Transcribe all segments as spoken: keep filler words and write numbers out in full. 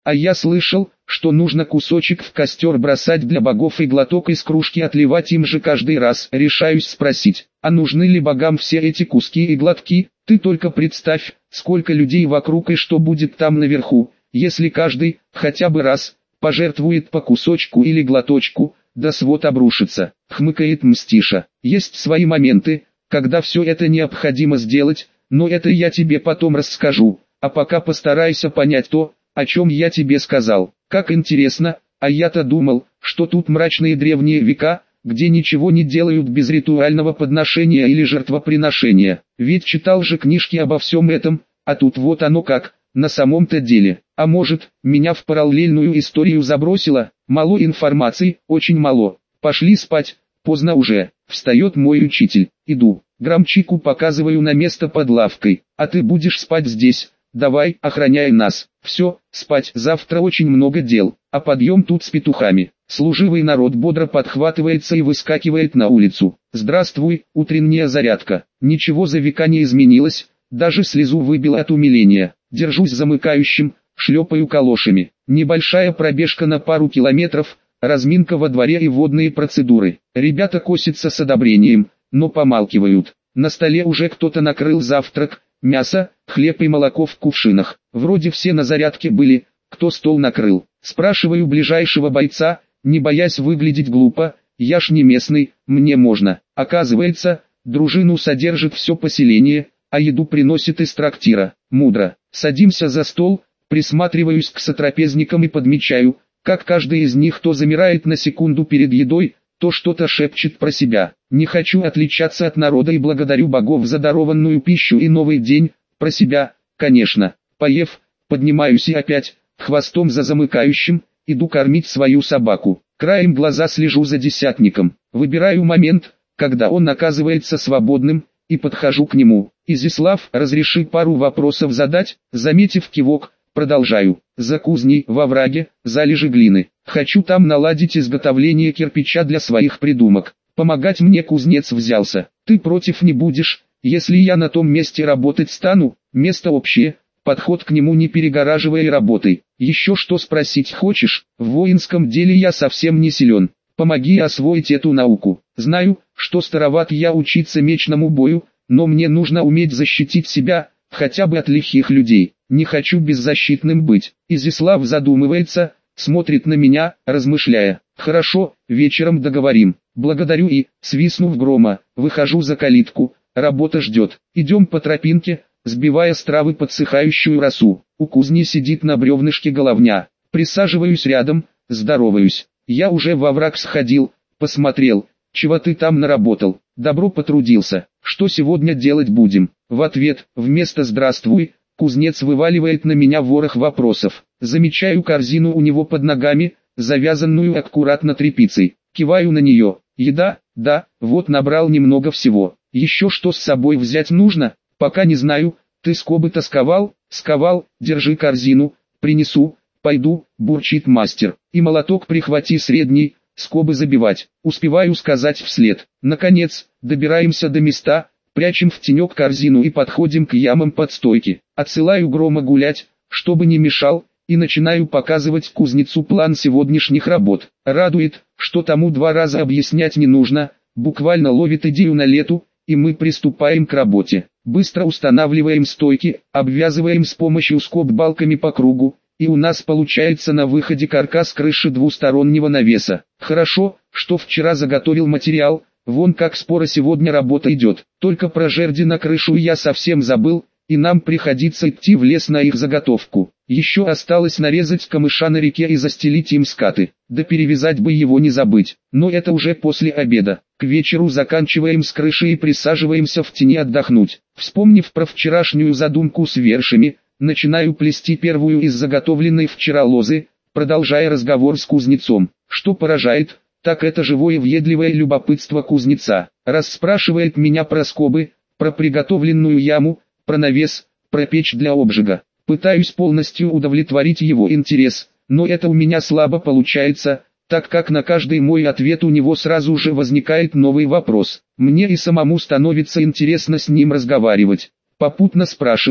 А я слышал, что нужно кусочек в костер бросать для богов и глоток из кружки отливать им же каждый раз. Решаюсь спросить, а нужны ли богам все эти куски и глотки? Ты только представь, сколько людей вокруг и что будет там наверху, если каждый, хотя бы раз, пожертвует по кусочку или глоточку, да свод обрушится, хмыкает Мстиша. Есть свои моменты, когда все это необходимо сделать, но это я тебе потом расскажу, а пока постарайся понять то, о чем я тебе сказал. Как интересно, а я-то думал, что тут мрачные древние века, где ничего не делают без ритуального подношения или жертвоприношения. Ведь читал же книжки обо всем этом, а тут вот оно как, на самом-то деле. А может, меня в параллельную историю забросило? Мало информации, очень мало. Пошли спать, поздно уже. Встает мой учитель. Иду. Громчику показываю на место под лавкой. А ты будешь спать здесь. Давай, охраняй нас. Все, спать, завтра очень много дел. А подъем тут с петухами. Служивый народ бодро подхватывается и выскакивает на улицу. Здравствуй, утренняя зарядка. Ничего за века не изменилось, даже слезу выбило от умиления. Держусь замыкающим, шлепаю калошами. Небольшая пробежка на пару километров, разминка во дворе и водные процедуры. Ребята косятся с одобрением, но помалкивают. На столе уже кто-то накрыл завтрак, мясо, хлеб и молоко в кувшинах. Вроде все на зарядке были, кто стол накрыл. Спрашиваю ближайшего бойца, не боясь выглядеть глупо, я ж не местный, мне можно. Оказывается, дружину содержит все поселение, а еду приносит из трактира. Мудро. Садимся за стол, присматриваюсь к сотрапезникам и подмечаю, как каждый из них то замирает на секунду перед едой, то что-то шепчет про себя. Не хочу отличаться от народа и благодарю богов за дарованную пищу и новый день, про себя, конечно. Поев, поднимаюсь и опять, хвостом за замыкающим, иду кормить свою собаку. Краем глаза слежу за десятником. Выбираю момент, когда он оказывается свободным, и подхожу к нему. Изяслав, разреши пару вопросов задать, заметив кивок, продолжаю. За кузней, во враге, залежи глины. Хочу там наладить изготовление кирпича для своих придумок. Помогать мне кузнец взялся. Ты против не будешь, если я на том месте работать стану? Место общее, подход к нему не перегораживая и работай. Еще что спросить хочешь? В воинском деле я совсем не силен. Помоги освоить эту науку. Знаю, что староват я учиться мечному бою, но мне нужно уметь защитить себя, хотя бы от лихих людей. Не хочу беззащитным быть. Изяслав задумывается, смотрит на меня, размышляя. Хорошо, вечером договорим. Благодарю и, свистнув грома, выхожу за калитку. Работа ждет. Идем по тропинке, сбивая с травы подсыхающую росу. У кузни сидит на бревнышке головня. Присаживаюсь рядом, здороваюсь. Я уже во враг сходил, посмотрел, чего ты там наработал. Добро потрудился. Что сегодня делать будем? В ответ, вместо «здравствуй», кузнец вываливает на меня ворох вопросов. Замечаю корзину у него под ногами, завязанную аккуратно тряпицей. Киваю на нее. Еда? Да, вот набрал немного всего. Еще что с собой взять нужно? Пока не знаю. Ты скобы-то сковал? Сковал, держи корзину, принесу. Пойду, бурчит мастер. И молоток прихвати средний, скобы забивать. Успеваю сказать вслед. Наконец, добираемся до места, прячем в тенек корзину и подходим к ямам под стойки. Отсылаю Грома гулять, чтобы не мешал, и начинаю показывать кузнецу план сегодняшних работ. Радует, что тому два раза объяснять не нужно, буквально ловит идею на лету, и мы приступаем к работе. Быстро устанавливаем стойки, обвязываем с помощью скоб балками по кругу, и у нас получается на выходе каркас крыши двустороннего навеса. Хорошо, что вчера заготовил материал, вон как споро сегодня работа идет. Только про жерди на крышу я совсем забыл, и нам приходится идти в лес на их заготовку. Еще осталось нарезать камыша на реке и застелить им скаты. Да перевязать бы его не забыть, но это уже после обеда. К вечеру заканчиваем с крышей и присаживаемся в тени отдохнуть. Вспомнив про вчерашнюю задумку с вершами, начинаю плести первую из заготовленной вчера лозы, продолжая разговор с кузнецом. Что поражает, так это живое въедливое любопытство кузнеца. Расспрашивает меня про скобы, про приготовленную яму, про навес, про печь для обжига. Пытаюсь полностью удовлетворить его интерес, но это у меня слабо получается, так как на каждый мой ответ у него сразу же возникает новый вопрос. Мне и самому становится интересно с ним разговаривать. Попутно спрашиваю,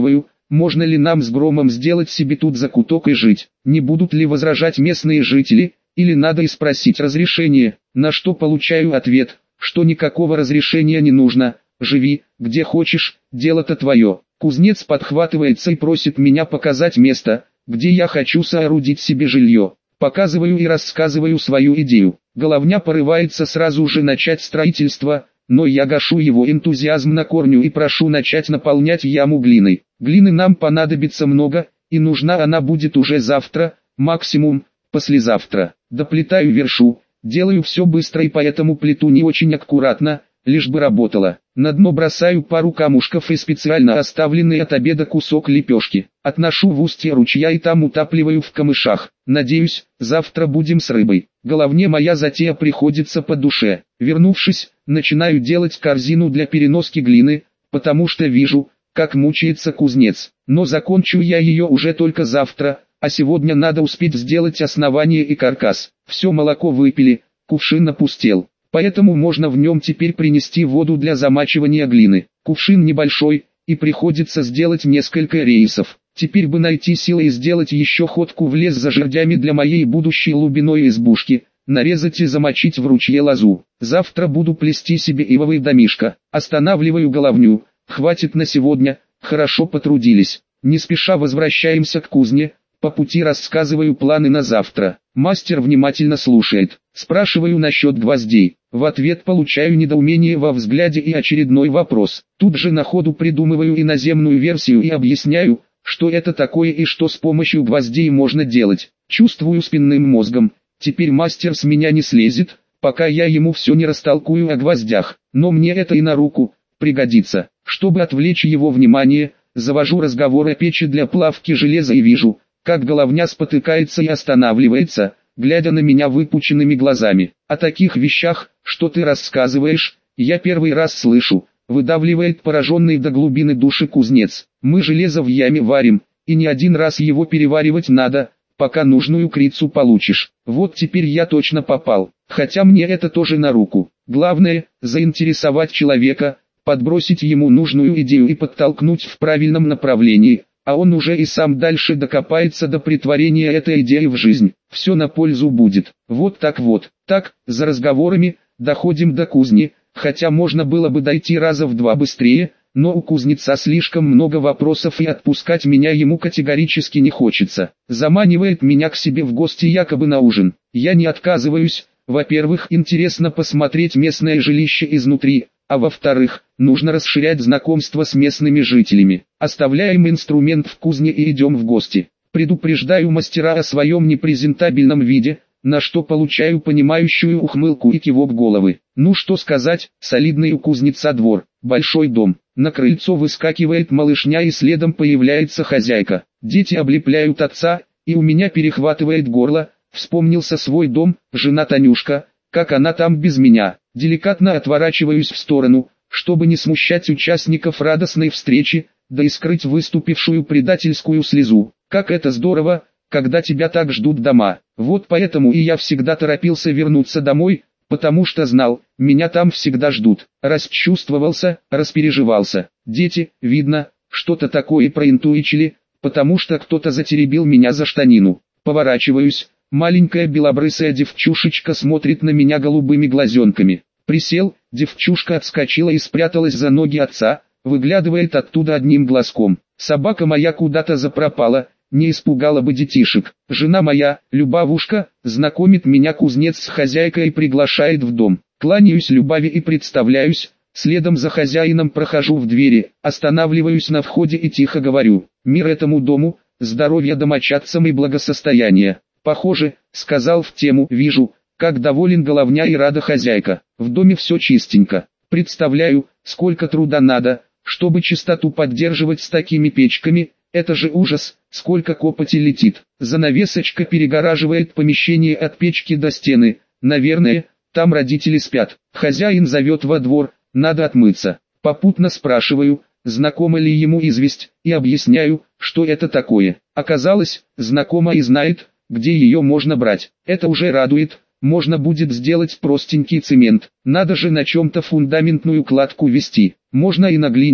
можно ли нам с Громом сделать себе тут закуток и жить, не будут ли возражать местные жители, или надо и спросить разрешение, на что получаю ответ, что никакого разрешения не нужно, живи, где хочешь, дело-то твое. Кузнец подхватывается и просит меня показать место, где я хочу соорудить себе жилье. Показываю и рассказываю свою идею. Головня порывается сразу же начать строительство, но я гашу его энтузиазм на корню и прошу начать наполнять яму глиной. Глины нам понадобится много, и нужна она будет уже завтра, максимум, послезавтра. Доплетаю вершу, делаю все быстро и поэтому плиту не очень аккуратно, лишь бы работала. На дно бросаю пару камушков и специально оставленный от обеда кусок лепешки. Отношу в устье ручья и там утапливаю в камышах. Надеюсь, завтра будем с рыбой. Головне моя затея приходится по душе. Вернувшись, начинаю делать корзину для переноски глины, потому что вижу, как мучается кузнец. Но закончу я ее уже только завтра, а сегодня надо успеть сделать основание и каркас. Все молоко выпили, кувшин опустел. Поэтому можно в нем теперь принести воду для замачивания глины. Кувшин небольшой, и приходится сделать несколько рейсов. Теперь бы найти силы и сделать еще ходку в лес за жердями для моей будущей лубиной избушки, нарезать и замочить в ручье лозу. Завтра буду плести себе ивовый домишко. Останавливаю головню, хватит на сегодня, хорошо потрудились. Не спеша возвращаемся к кузне, по пути рассказываю планы на завтра. Мастер внимательно слушает. Спрашиваю насчет гвоздей. В ответ получаю недоумение во взгляде и очередной вопрос. Тут же на ходу придумываю иноземную версию и объясняю, что это такое и что с помощью гвоздей можно делать. Чувствую спинным мозгом. Теперь мастер с меня не слезет, пока я ему все не растолкую о гвоздях. Но мне это и на руку пригодится. Чтобы отвлечь его внимание, завожу разговор о печи для плавки железа и вижу, как головня спотыкается и останавливается, глядя на меня выпученными глазами. О таких вещах, что ты рассказываешь, я первый раз слышу, выдавливает пораженный до глубины души кузнец. Мы железо в яме варим, и не один раз его переваривать надо, пока нужную крицу получишь. Вот теперь я точно попал, хотя мне это тоже на руку. Главное, заинтересовать человека, подбросить ему нужную идею и подтолкнуть в правильном направлении, а он уже и сам дальше докопается до претворения этой идеи в жизнь. Все на пользу будет. Вот так вот. Так, за разговорами, доходим до кузни, хотя можно было бы дойти раза в два быстрее, но у кузнеца слишком много вопросов и отпускать меня ему категорически не хочется. Заманивает меня к себе в гости якобы на ужин. Я не отказываюсь. Во-первых, интересно посмотреть местное жилище изнутри, а во-вторых, нужно расширять знакомство с местными жителями. Оставляем инструмент в кузне и идем в гости. Предупреждаю мастера о своем непрезентабельном виде, на что получаю понимающую ухмылку и кивок головы. Ну что сказать, солидный у кузнеца двор, большой дом. На крыльцо выскакивает малышня и следом появляется хозяйка. Дети облепляют отца, и у меня перехватывает горло. Вспомнился свой дом, жена Танюшка, как она там без меня. Деликатно отворачиваюсь в сторону, чтобы не смущать участников радостной встречи, да и скрыть выступившую предательскую слезу. Как это здорово, когда тебя так ждут дома. Вот поэтому и я всегда торопился вернуться домой, потому что знал, меня там всегда ждут. Расчувствовался, распереживался. Дети, видно, что-то такое проинтуичили, потому что кто-то затеребил меня за штанину. Поворачиваюсь. Маленькая белобрысая девчушечка смотрит на меня голубыми глазенками. Присел, девчушка отскочила и спряталась за ноги отца, выглядывает оттуда одним глазком. Собака моя куда-то запропала, не испугала бы детишек. Жена моя, Любавушка, знакомит меня кузнец с хозяйкой и приглашает в дом. Кланяюсь Любави и представляюсь, следом за хозяином прохожу в двери, останавливаюсь на входе и тихо говорю: «Мир этому дому, здоровья домочадцам и благосостояния». Похоже, сказал в тему, вижу, как доволен головня и рада хозяйка. В доме все чистенько. Представляю, сколько труда надо, чтобы чистоту поддерживать с такими печками. Это же ужас, сколько копоти летит. Занавесочка перегораживает помещение от печки до стены. Наверное, там родители спят. Хозяин зовет во двор, надо отмыться. Попутно спрашиваю, знакома ли ему известь, и объясняю, что это такое. Оказалось, знакома и знает, где ее можно брать. Это уже радует, можно будет сделать простенький цемент. Надо же на чем-то фундаментную кладку вести. Можно и на глине,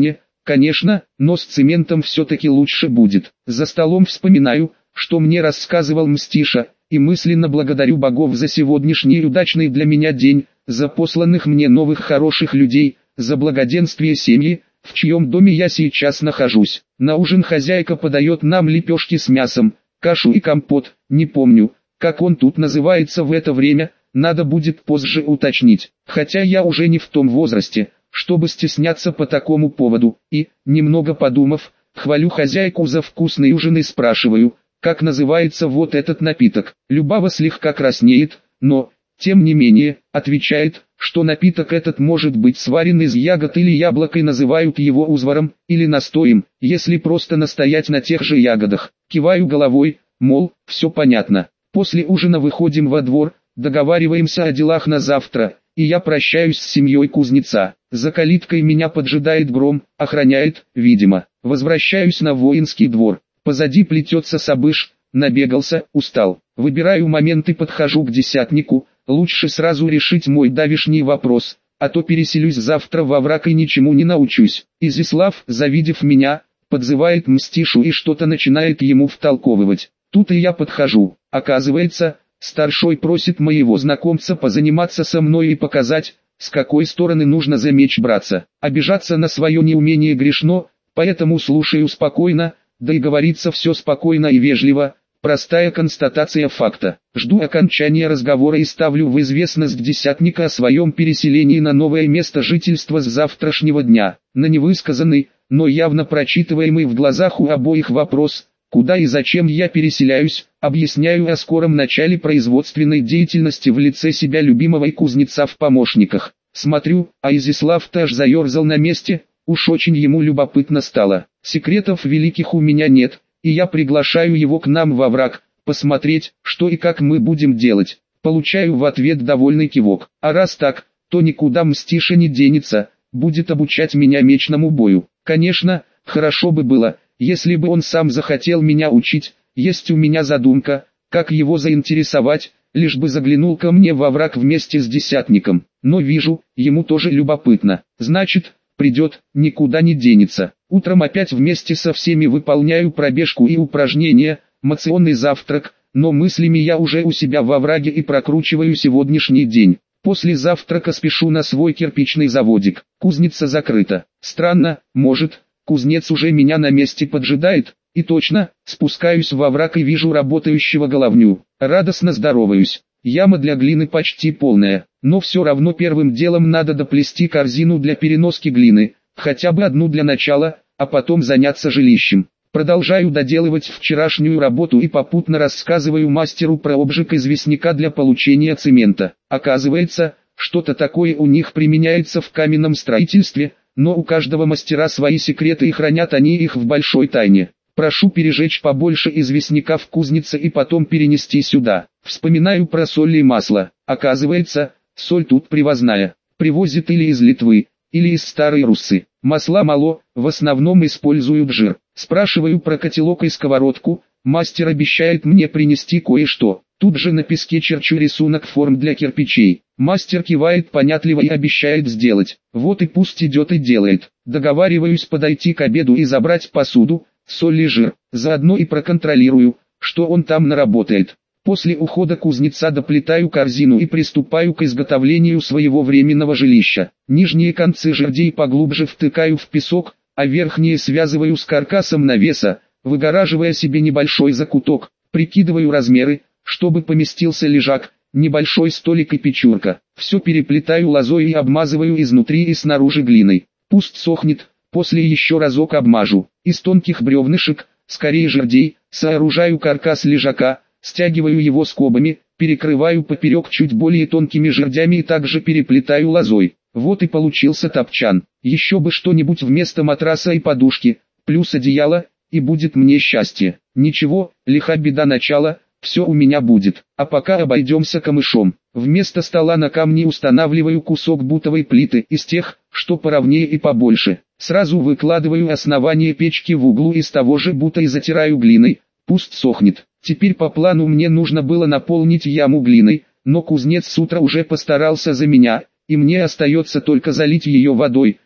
конечно, но с цементом все-таки лучше будет. За столом вспоминаю, что мне рассказывал Мстиша, и мысленно благодарю богов за сегодняшний удачный для меня день, за посланных мне новых хороших людей, за благоденствие семьи, в чьем доме я сейчас нахожусь. На ужин хозяйка подает нам лепешки с мясом, кашу и компот, не помню, как он тут называется в это время, надо будет позже уточнить, хотя я уже не в том возрасте, чтобы стесняться по такому поводу, и, немного подумав, хвалю хозяйку за вкусный ужин и спрашиваю, как называется вот этот напиток. Любава слегка краснеет, но, тем не менее, отвечает, что напиток этот может быть сварен из ягод или яблок и называют его узваром, или настоем, если просто настоять на тех же ягодах. Киваю головой, мол, все понятно. После ужина выходим во двор, договариваемся о делах на завтра, и я прощаюсь с семьей кузнеца. За калиткой меня поджидает Гром, охраняет, видимо. Возвращаюсь на воинский двор. Позади плетется Сабыш, набегался, устал. Выбираю момент и подхожу к десятнику, лучше сразу решить мой давишний вопрос, а то переселюсь завтра во враг и ничему не научусь. Изяслав, завидев меня, подзывает Мстишу и что-то начинает ему втолковывать. Тут и я подхожу. Оказывается, старшой просит моего знакомца позаниматься со мной и показать, с какой стороны нужно за меч браться. Обижаться на свое неумение грешно, поэтому слушаю спокойно, да и говорится все спокойно и вежливо, простая констатация факта. Жду окончания разговора и ставлю в известность десятника о своем переселении на новое место жительства с завтрашнего дня. На невысказанный, но явно прочитываемый в глазах у обоих вопрос, куда и зачем я переселяюсь, объясняю о скором начале производственной деятельности в лице себя любимого и кузнеца в помощниках. Смотрю, а Изяслав-то аж заерзал на месте, уж очень ему любопытно стало. Секретов великих у меня нет, и я приглашаю его к нам во враг, посмотреть, что и как мы будем делать. Получаю в ответ довольный кивок. А раз так, то никуда Мстиша не денется, будет обучать меня мечному бою. Конечно, хорошо бы было, если бы он сам захотел меня учить, есть у меня задумка, как его заинтересовать, лишь бы заглянул ко мне во враг вместе с десятником. Но вижу, ему тоже любопытно. Значит, придет, никуда не денется. Утром опять вместе со всеми выполняю пробежку и упражнения, моционный завтрак, но мыслями я уже у себя во враге и прокручиваю сегодняшний день. После завтрака спешу на свой кирпичный заводик. Кузница закрыта. Странно, может, кузнец уже меня на месте поджидает? И точно, спускаюсь во враг и вижу работающего головню. Радостно здороваюсь. Яма для глины почти полная, но все равно первым делом надо доплести корзину для переноски глины, хотя бы одну для начала, а потом заняться жилищем. Продолжаю доделывать вчерашнюю работу и попутно рассказываю мастеру про обжиг известняка для получения цемента. Оказывается, что-то такое у них применяется в каменном строительстве, но у каждого мастера свои секреты и хранят они их в большой тайне. Прошу пережечь побольше известняка в кузнице и потом перенести сюда. Вспоминаю про соль и масло. Оказывается, соль тут привозная. Привозят или из Литвы, или из Старой Руссы. Масла мало, в основном используют жир. Спрашиваю про котелок и сковородку. Мастер обещает мне принести кое-что. Тут же на песке черчу рисунок форм для кирпичей. Мастер кивает понятливо и обещает сделать. Вот и пусть идет и делает. Договариваюсь подойти к обеду и забрать посуду, соль и жир. Заодно и проконтролирую, что он там наработает. После ухода кузнеца доплетаю корзину и приступаю к изготовлению своего временного жилища. Нижние концы жердей поглубже втыкаю в песок, а верхние связываю с каркасом навеса, выгораживая себе небольшой закуток. Прикидываю размеры, чтобы поместился лежак, небольшой столик и печурка. Все переплетаю лозой и обмазываю изнутри и снаружи глиной. Пусть сохнет, после еще разок обмажу. Из тонких бревнышек, скорее жердей, сооружаю каркас лежака, стягиваю его скобами, перекрываю поперек чуть более тонкими жердями и также переплетаю лозой. Вот и получился топчан. Еще бы что-нибудь вместо матраса и подушки, плюс одеяло, и будет мне счастье. Ничего, лиха беда начала, все у меня будет. А пока обойдемся камышом. Вместо стола на камне устанавливаю кусок бутовой плиты из тех, что поровнее и побольше. Сразу выкладываю основание печки в углу из того же бута и затираю глиной, пусть сохнет. Теперь по плану мне нужно было наполнить яму глиной, но кузнец с утра уже постарался за меня, и мне остается только залить ее водой,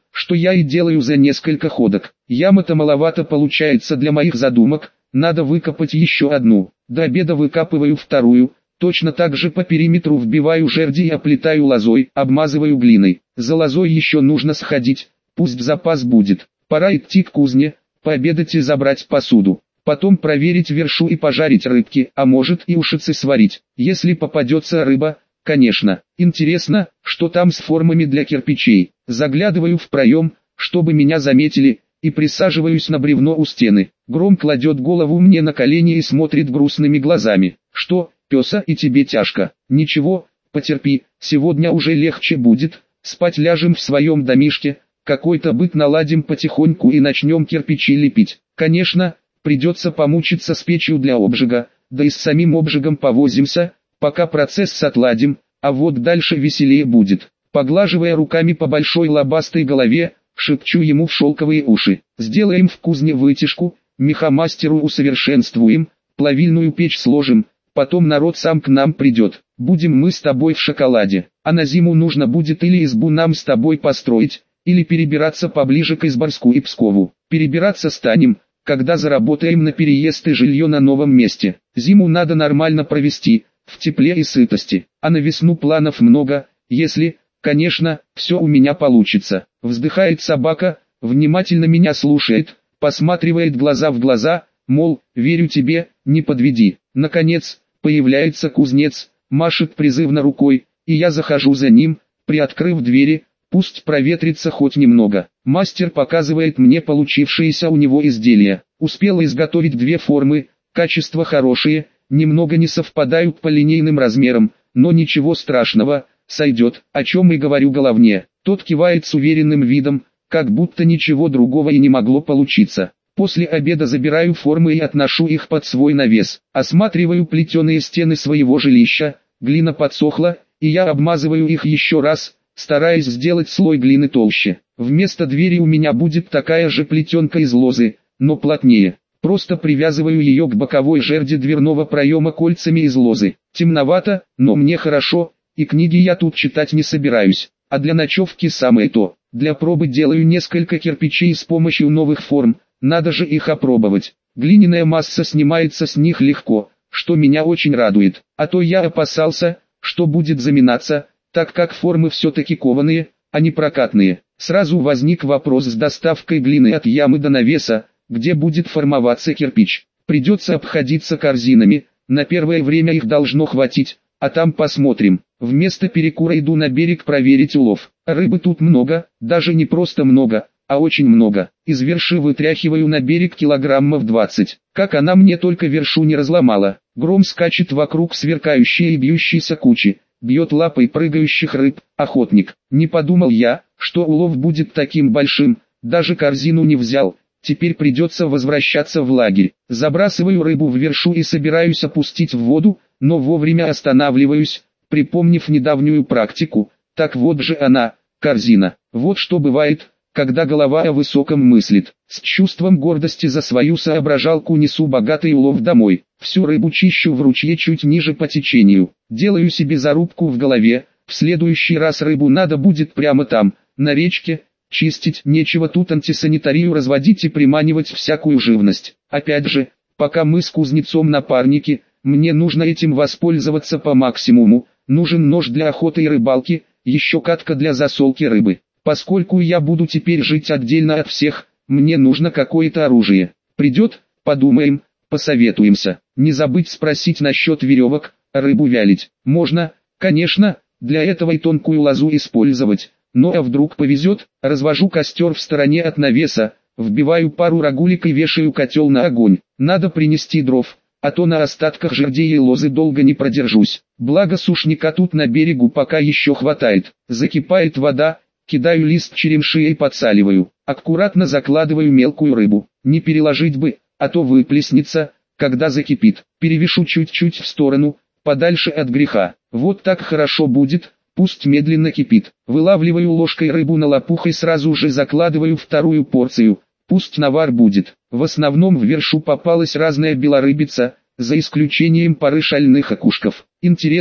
что я и делаю за несколько ходок. Яма-то маловато получается для моих задумок, надо выкопать еще одну. До обеда выкапываю вторую, точно так же по периметру вбиваю жерди и оплетаю лозой, обмазываю глиной. За лозой еще нужно сходить, пусть запас будет. Пора идти к кузне, пообедать и забрать посуду. Потом проверить вершу и пожарить рыбки, а может и ушицы сварить, если попадется рыба, конечно. Интересно, что там с формами для кирпичей. Заглядываю в проем, чтобы меня заметили, и присаживаюсь на бревно у стены. Гром кладет голову мне на колени и смотрит грустными глазами. Что, пёса, и тебе тяжко? Ничего, потерпи, сегодня уже легче будет, спать ляжем в своем домишке, какой-то быт наладим потихоньку и начнем кирпичи лепить. Конечно, придется помучиться с печью для обжига, да и с самим обжигом повозимся, пока процесс отладим, а вот дальше веселее будет. Поглаживая руками по большой лобастой голове, шепчу ему в шелковые уши. Сделаем в кузне вытяжку, мехамастеру усовершенствуем, плавильную печь сложим, потом народ сам к нам придет. Будем мы с тобой в шоколаде, а на зиму нужно будет или избу нам с тобой построить, или перебираться поближе к Изборску и Пскову. Перебираться станем, когда заработаем на переезд и жилье на новом месте. Зиму надо нормально провести, в тепле и сытости, а на весну планов много, если, конечно, все у меня получится. Вздыхает собака, внимательно меня слушает, посматривает глаза в глаза, мол, верю тебе, не подведи. Наконец, появляется кузнец, машет призывно рукой, и я захожу за ним, приоткрыв двери, пусть проветрится хоть немного. Мастер показывает мне получившиеся у него изделия. Успел изготовить две формы, качество хорошие, немного не совпадают по линейным размерам, но ничего страшного, сойдет, о чем и говорю головне. Тот кивает с уверенным видом, как будто ничего другого и не могло получиться. После обеда забираю формы и отношу их под свой навес. Осматриваю плетеные стены своего жилища, глина подсохла, и я обмазываю их еще раз, стараясь сделать слой глины толще. Вместо двери у меня будет такая же плетенка из лозы, но плотнее. Просто привязываю ее к боковой жерди дверного проема кольцами из лозы. Темновато, но мне хорошо, и книги я тут читать не собираюсь. А для ночевки самое то. Для пробы делаю несколько кирпичей с помощью новых форм, надо же их опробовать. Глиняная масса снимается с них легко, что меня очень радует. А то я опасался, что будет заминаться, так как формы все-таки кованые, а не прокатные. Сразу возник вопрос с доставкой глины от ямы до навеса, где будет формоваться кирпич. Придется обходиться корзинами, на первое время их должно хватить, а там посмотрим. Вместо перекура иду на берег проверить улов. Рыбы тут много, даже не просто много, а очень много. Из верши вытряхиваю на берег килограммов двадцать. Как она мне только вершу не разломала. Гром скачет вокруг сверкающей и бьющейся кучи. Бьет лапой прыгающих рыб, охотник. Не подумал я, что улов будет таким большим, даже корзину не взял. Теперь придется возвращаться в лагерь. Забрасываю рыбу в вершу и собираюсь опустить в воду, но вовремя останавливаюсь, припомнив недавнюю практику. Так вот же она, корзина. Вот что бывает, когда голова о высоком мыслит. С чувством гордости за свою соображалку несу богатый улов домой. Всю рыбу чищу в ручье чуть ниже по течению. Делаю себе зарубку в голове, в следующий раз рыбу надо будет прямо там, на речке. Чистить нечего тут антисанитарию разводить и приманивать всякую живность. Опять же, пока мы с кузнецом напарники, мне нужно этим воспользоваться по максимуму. Нужен нож для охоты и рыбалки, еще катка для засолки рыбы. Поскольку я буду теперь жить отдельно от всех, мне нужно какое-то оружие. Придет, подумаем, посоветуемся. Не забыть спросить насчет веревок, рыбу вялить. Можно, конечно, для этого и тонкую лозу использовать. Но а вдруг повезет, развожу костер в стороне от навеса, вбиваю пару рагулек и вешаю котел на огонь. Надо принести дров, а то на остатках жердей и лозы долго не продержусь. Благо сушняка тут на берегу пока еще хватает. Закипает вода, кидаю лист черемши и подсаливаю. Аккуратно закладываю мелкую рыбу. Не переложить бы, а то выплеснется, когда закипит. Перевешу чуть-чуть в сторону, подальше от греха. Вот так хорошо будет. Пусть медленно кипит. Вылавливаю ложкой рыбу на лопух и сразу же закладываю вторую порцию. Пусть навар будет. В основном в вершу попалась разная белорыбица, за исключением пары шальных окушков. Интересно,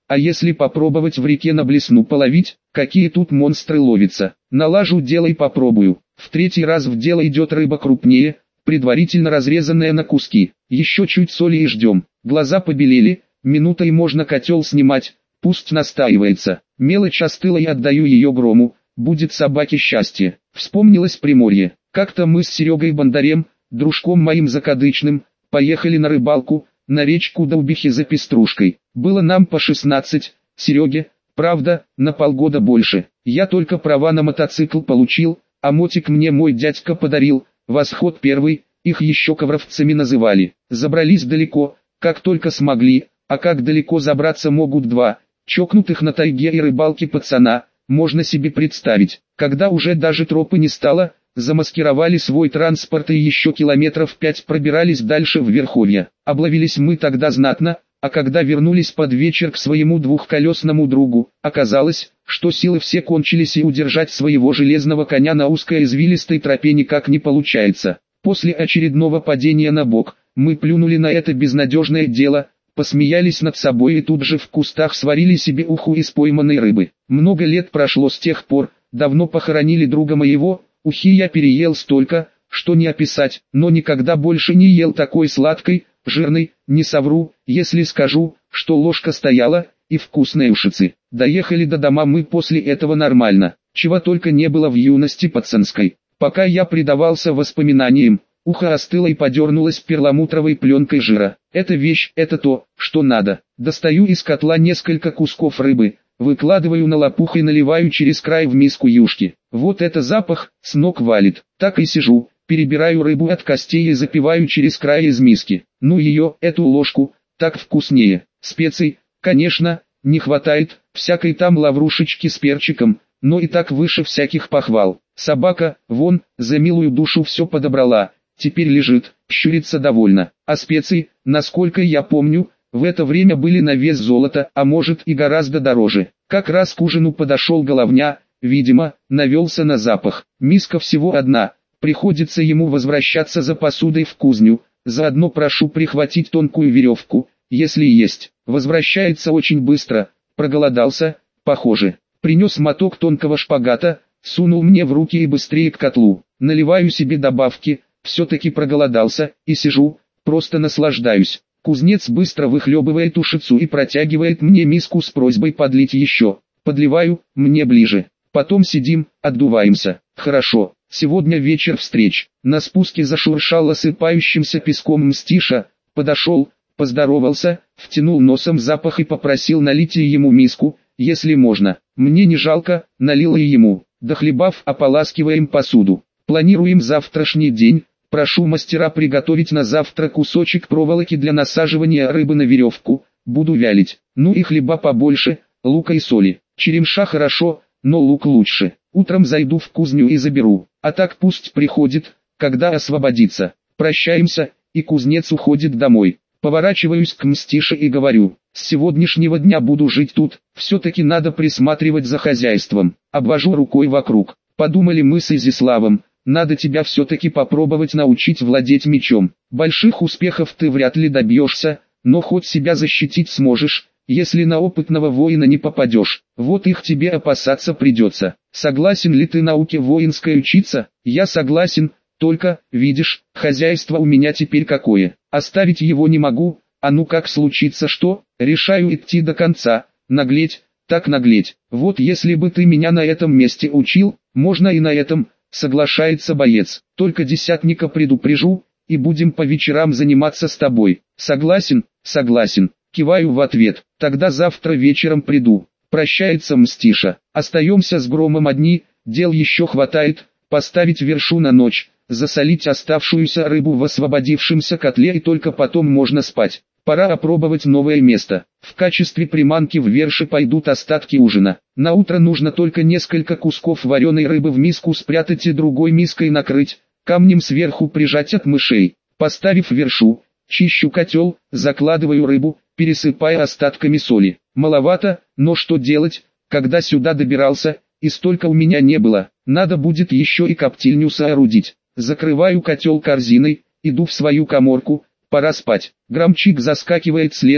А если попробовать в реке на блесну половить, какие тут монстры ловятся? Налажу дело и попробую. В третий раз в дело идет рыба крупнее, предварительно разрезанная на куски. Еще чуть соли и ждем. Глаза побелели, минутой можно котел снимать, пусть настаивается. Мелочь остыла и отдаю ее Грому, будет собаке счастье. Вспомнилось Приморье. Как-то мы с Серегой Бондарем, дружком моим закадычным, поехали на рыбалку, на речку Долбихи за пеструшкой. Было нам по шестнадцать, Сереге, правда, на полгода больше. Я только права на мотоцикл получил, а мотик мне мой дядька подарил, Восход первый, их еще ковровцами называли. Забрались далеко, как только смогли, а как далеко забраться могут два, чокнутых на тайге и рыбалке пацана, можно себе представить. Когда уже даже тропы не стало, замаскировали свой транспорт и еще километров пять пробирались дальше в Верховье. Обловились мы тогда знатно, а когда вернулись под вечер к своему двухколесному другу, оказалось, что силы все кончились и удержать своего железного коня на узкой извилистой тропе никак не получается. После очередного падения на бок, мы плюнули на это безнадежное дело, посмеялись над собой и тут же в кустах сварили себе уху из пойманной рыбы. Много лет прошло с тех пор, давно похоронили друга моего, ухи я переел столько, что не описать, но никогда больше не ел такой сладкой, жирной, не совру, если скажу, что ложка стояла, и вкусные ушицы. Доехали до дома мы после этого нормально, чего только не было в юности пацанской. Пока я предавался воспоминаниям, ухо остыло и подернулось перламутровой пленкой жира. Эта вещь, это то, что надо. Достаю из котла несколько кусков рыбы, выкладываю на лопух и наливаю через край в миску юшки. Вот это запах, с ног валит. Так и сижу, перебираю рыбу от костей и запиваю через край из миски. Ну ее, эту ложку, так вкуснее. Специй, конечно, не хватает, всякой там лаврушечки с перчиком, но и так выше всяких похвал. Собака, вон, за милую душу все подобрала, теперь лежит, щурится довольно. А специи, насколько я помню, в это время были на вес золота, а может и гораздо дороже. Как раз к ужину подошел головня, видимо, навелся на запах. Миска всего одна, приходится ему возвращаться за посудой в кузню, заодно прошу прихватить тонкую веревку, если есть. Возвращается очень быстро, проголодался, похоже. Принес моток тонкого шпагата, сунул мне в руки и быстрее к котлу. Наливаю себе добавки, все-таки проголодался, и сижу, просто наслаждаюсь. Кузнец быстро выхлебывает ушицу и протягивает мне миску с просьбой подлить еще. Подливаю, мне ближе. Потом сидим, отдуваемся. Хорошо, сегодня вечер встреч. На спуске зашуршал осыпающимся песком Мстиша, подошел, поздоровался, втянул носом запах и попросил налить ему миску, если можно. Мне не жалко, налил и ему. Дохлебав, ополаскиваем посуду. Планируем завтрашний день. Прошу мастера приготовить на завтра кусочек проволоки для насаживания рыбы на веревку. Буду вялить. Ну и хлеба побольше, лука и соли. Черемша хорошо, но лук лучше. Утром зайду в кузню и заберу. А так пусть приходит, когда освободится. Прощаемся, и кузнец уходит домой. Поворачиваюсь к Мстише и говорю, с сегодняшнего дня буду жить тут, все-таки надо присматривать за хозяйством. Обвожу рукой вокруг. Подумали мы с Изиславом, надо тебя все-таки попробовать научить владеть мечом. Больших успехов ты вряд ли добьешься, но хоть себя защитить сможешь, если на опытного воина не попадешь. Вот их тебе опасаться придется. Согласен ли ты науке воинской учиться? Я согласен. Только, видишь, хозяйство у меня теперь какое. Оставить его не могу, а ну как случится что, решаю идти до конца, наглеть, так наглеть. Вот если бы ты меня на этом месте учил, можно и на этом, соглашается боец. Только десятника предупрежу, и будем по вечерам заниматься с тобой. Согласен, согласен, киваю в ответ. Тогда завтра вечером приду. Прощается Мстиша. Остаемся с Громом одни, дел еще хватает, поставить вершу на ночь, засолить оставшуюся рыбу в освободившемся котле и только потом можно спать. Пора опробовать новое место. В качестве приманки в верши пойдут остатки ужина. На утро нужно только несколько кусков вареной рыбы в миску спрятать и другой миской накрыть, камнем сверху прижать от мышей. Поставив вершу, чищу котел, закладываю рыбу, пересыпая остатками соли. Маловато, но что делать, когда сюда добирался, и столько у меня не было. Надо будет еще и коптильню соорудить. Закрываю котел корзиной, иду в свою каморку, пора спать. Громчик заскакивает следом,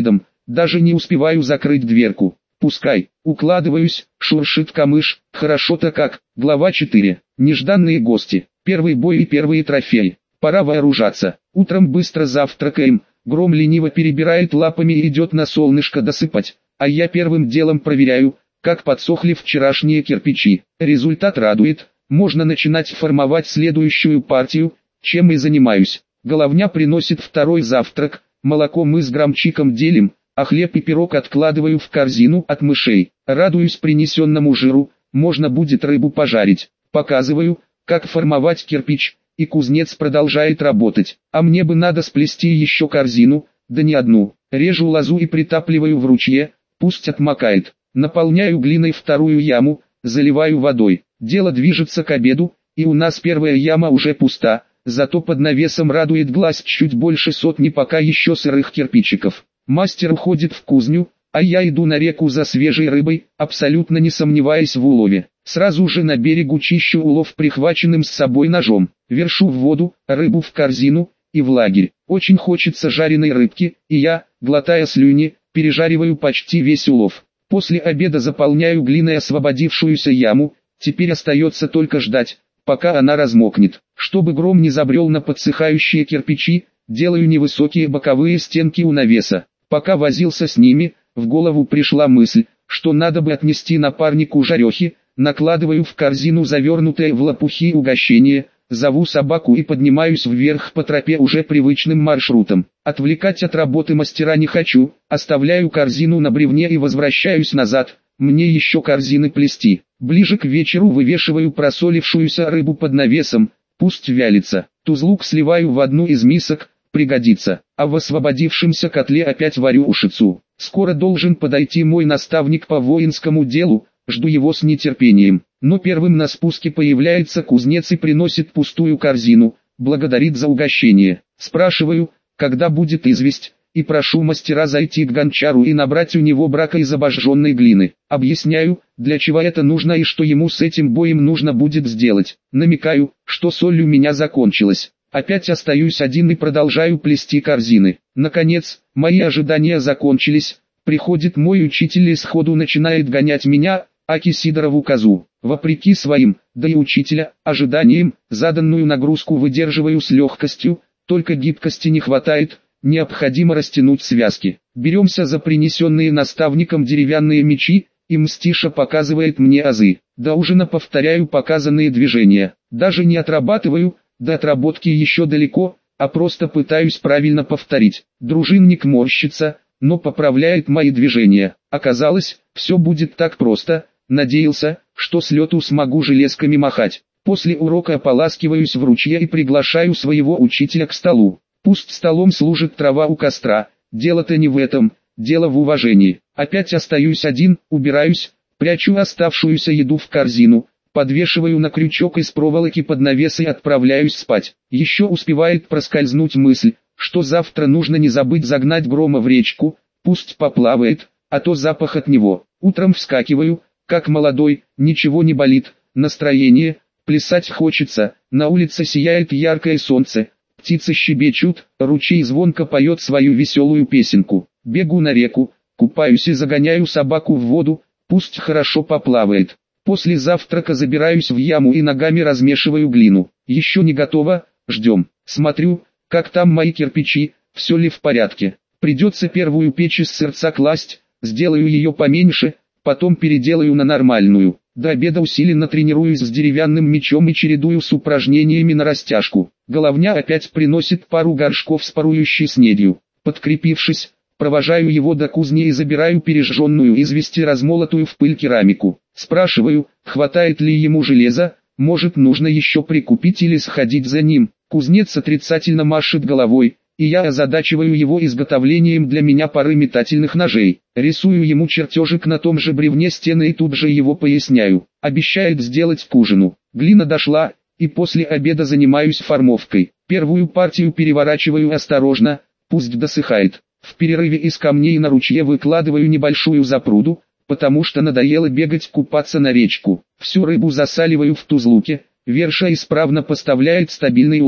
даже не успеваю закрыть дверку. Пускай, укладываюсь, шуршит камыш, хорошо-то как. Глава четыре. Нежданные гости. Первый бой и первые трофеи. Пора вооружаться. Утром быстро завтракаем. Гром лениво перебирает лапами и идет на солнышко досыпать. А я первым делом проверяю, как подсохли вчерашние кирпичи. Результат радует. Можно начинать формовать следующую партию, чем и занимаюсь. Головня приносит второй завтрак. Молоко мы с Громчиком делим, а хлеб и пирог откладываю в корзину от мышей. Радуюсь принесенному жиру, можно будет рыбу пожарить. Показываю, как формовать кирпич, и кузнец продолжает работать. А мне бы надо сплести еще корзину, да не одну. Режу лозу и притапливаю в ручье, пусть отмокает. Наполняю глиной вторую яму, заливаю водой. Дело движется к обеду, и у нас первая яма уже пуста. Зато под навесом радует глаз чуть больше сотни пока еще сырых кирпичиков. Мастер уходит в кузню, а я иду на реку за свежей рыбой, абсолютно не сомневаясь в улове. Сразу же на берегу чищу улов прихваченным с собой ножом. Вершу в воду, рыбу в корзину и в лагерь. Очень хочется жареной рыбки, и я, глотая слюни, пережариваю почти весь улов. После обеда заполняю глиной освободившуюся яму, теперь остается только ждать, пока она размокнет. Чтобы гром не забрел на подсыхающие кирпичи, делаю невысокие боковые стенки у навеса. Пока возился с ними, в голову пришла мысль, что надо бы отнести напарнику жарехи. Накладываю в корзину завернутое в лопухи угощение, зову собаку и поднимаюсь вверх по тропе уже привычным маршрутом. Отвлекать от работы мастера не хочу, оставляю корзину на бревне и возвращаюсь назад. Мне еще корзины плести. Ближе к вечеру вывешиваю просолившуюся рыбу под навесом, пусть вялится. Тузлук сливаю в одну из мисок, пригодится. А в освободившемся котле опять варю ушицу. Скоро должен подойти мой наставник по воинскому делу, жду его с нетерпением. Но первым на спуске появляется кузнец и приносит пустую корзину, благодарит за угощение. Спрашиваю, когда будет известь, и прошу мастера зайти к гончару и набрать у него брака из обожженной глины. Объясняю, для чего это нужно и что ему с этим боем нужно будет сделать. Намекаю, что соль у меня закончилась. Опять остаюсь один и продолжаю плести корзины. Наконец, мои ожидания закончились. Приходит мой учитель и сходу начинает гонять меня, аки Сидорову козу. Вопреки своим, да и учителя, ожиданиям, заданную нагрузку выдерживаю с легкостью, только гибкости не хватает, необходимо растянуть связки. Беремся за принесенные наставником деревянные мечи, и Мстиша показывает мне азы. До ужина повторяю показанные движения. Даже не отрабатываю, до отработки еще далеко, а просто пытаюсь правильно повторить. Дружинник морщится, но поправляет мои движения. Оказалось, все будет так просто. Надеялся, что с лету смогу железками махать. После урока ополаскиваюсь в ручье и приглашаю своего учителя к столу. Пусть столом служит трава у костра, дело-то не в этом, дело в уважении. Опять остаюсь один, убираюсь, прячу оставшуюся еду в корзину, подвешиваю на крючок из проволоки под навес и отправляюсь спать. Еще успевает проскользнуть мысль, что завтра нужно не забыть загнать Грома в речку, пусть поплавает, а то запах от него. Утром вскакиваю, как молодой, ничего не болит, настроение, плясать хочется, на улице сияет яркое солнце, птицы щебечут, ручей звонко поет свою веселую песенку. Бегу на реку, купаюсь и загоняю собаку в воду, пусть хорошо поплавает. После завтрака забираюсь в яму и ногами размешиваю глину. Еще не готово, ждем. Смотрю, как там мои кирпичи, все ли в порядке. Придется первую печь из сырца класть, сделаю ее поменьше, потом переделаю на нормальную. До обеда усиленно тренируюсь с деревянным мечом и чередую с упражнениями на растяжку. Головня опять приносит пару горшков с парующей снедью. Подкрепившись, провожаю его до кузни и забираю пережженную известь и размолотую в пыль керамику. Спрашиваю, хватает ли ему железа, может нужно еще прикупить или сходить за ним. Кузнец отрицательно машет головой, и я озадачиваю его изготовлением для меня пары метательных ножей. Рисую ему чертежик на том же бревне стены и тут же его поясняю. Обещает сделать к ужину. Глина дошла, и после обеда занимаюсь формовкой. Первую партию переворачиваю осторожно, пусть досыхает. В перерыве из камней на ручье выкладываю небольшую запруду, потому что надоело бегать купаться на речку. Всю рыбу засаливаю в тузлуке, Верша исправно поставляет стабильный улов.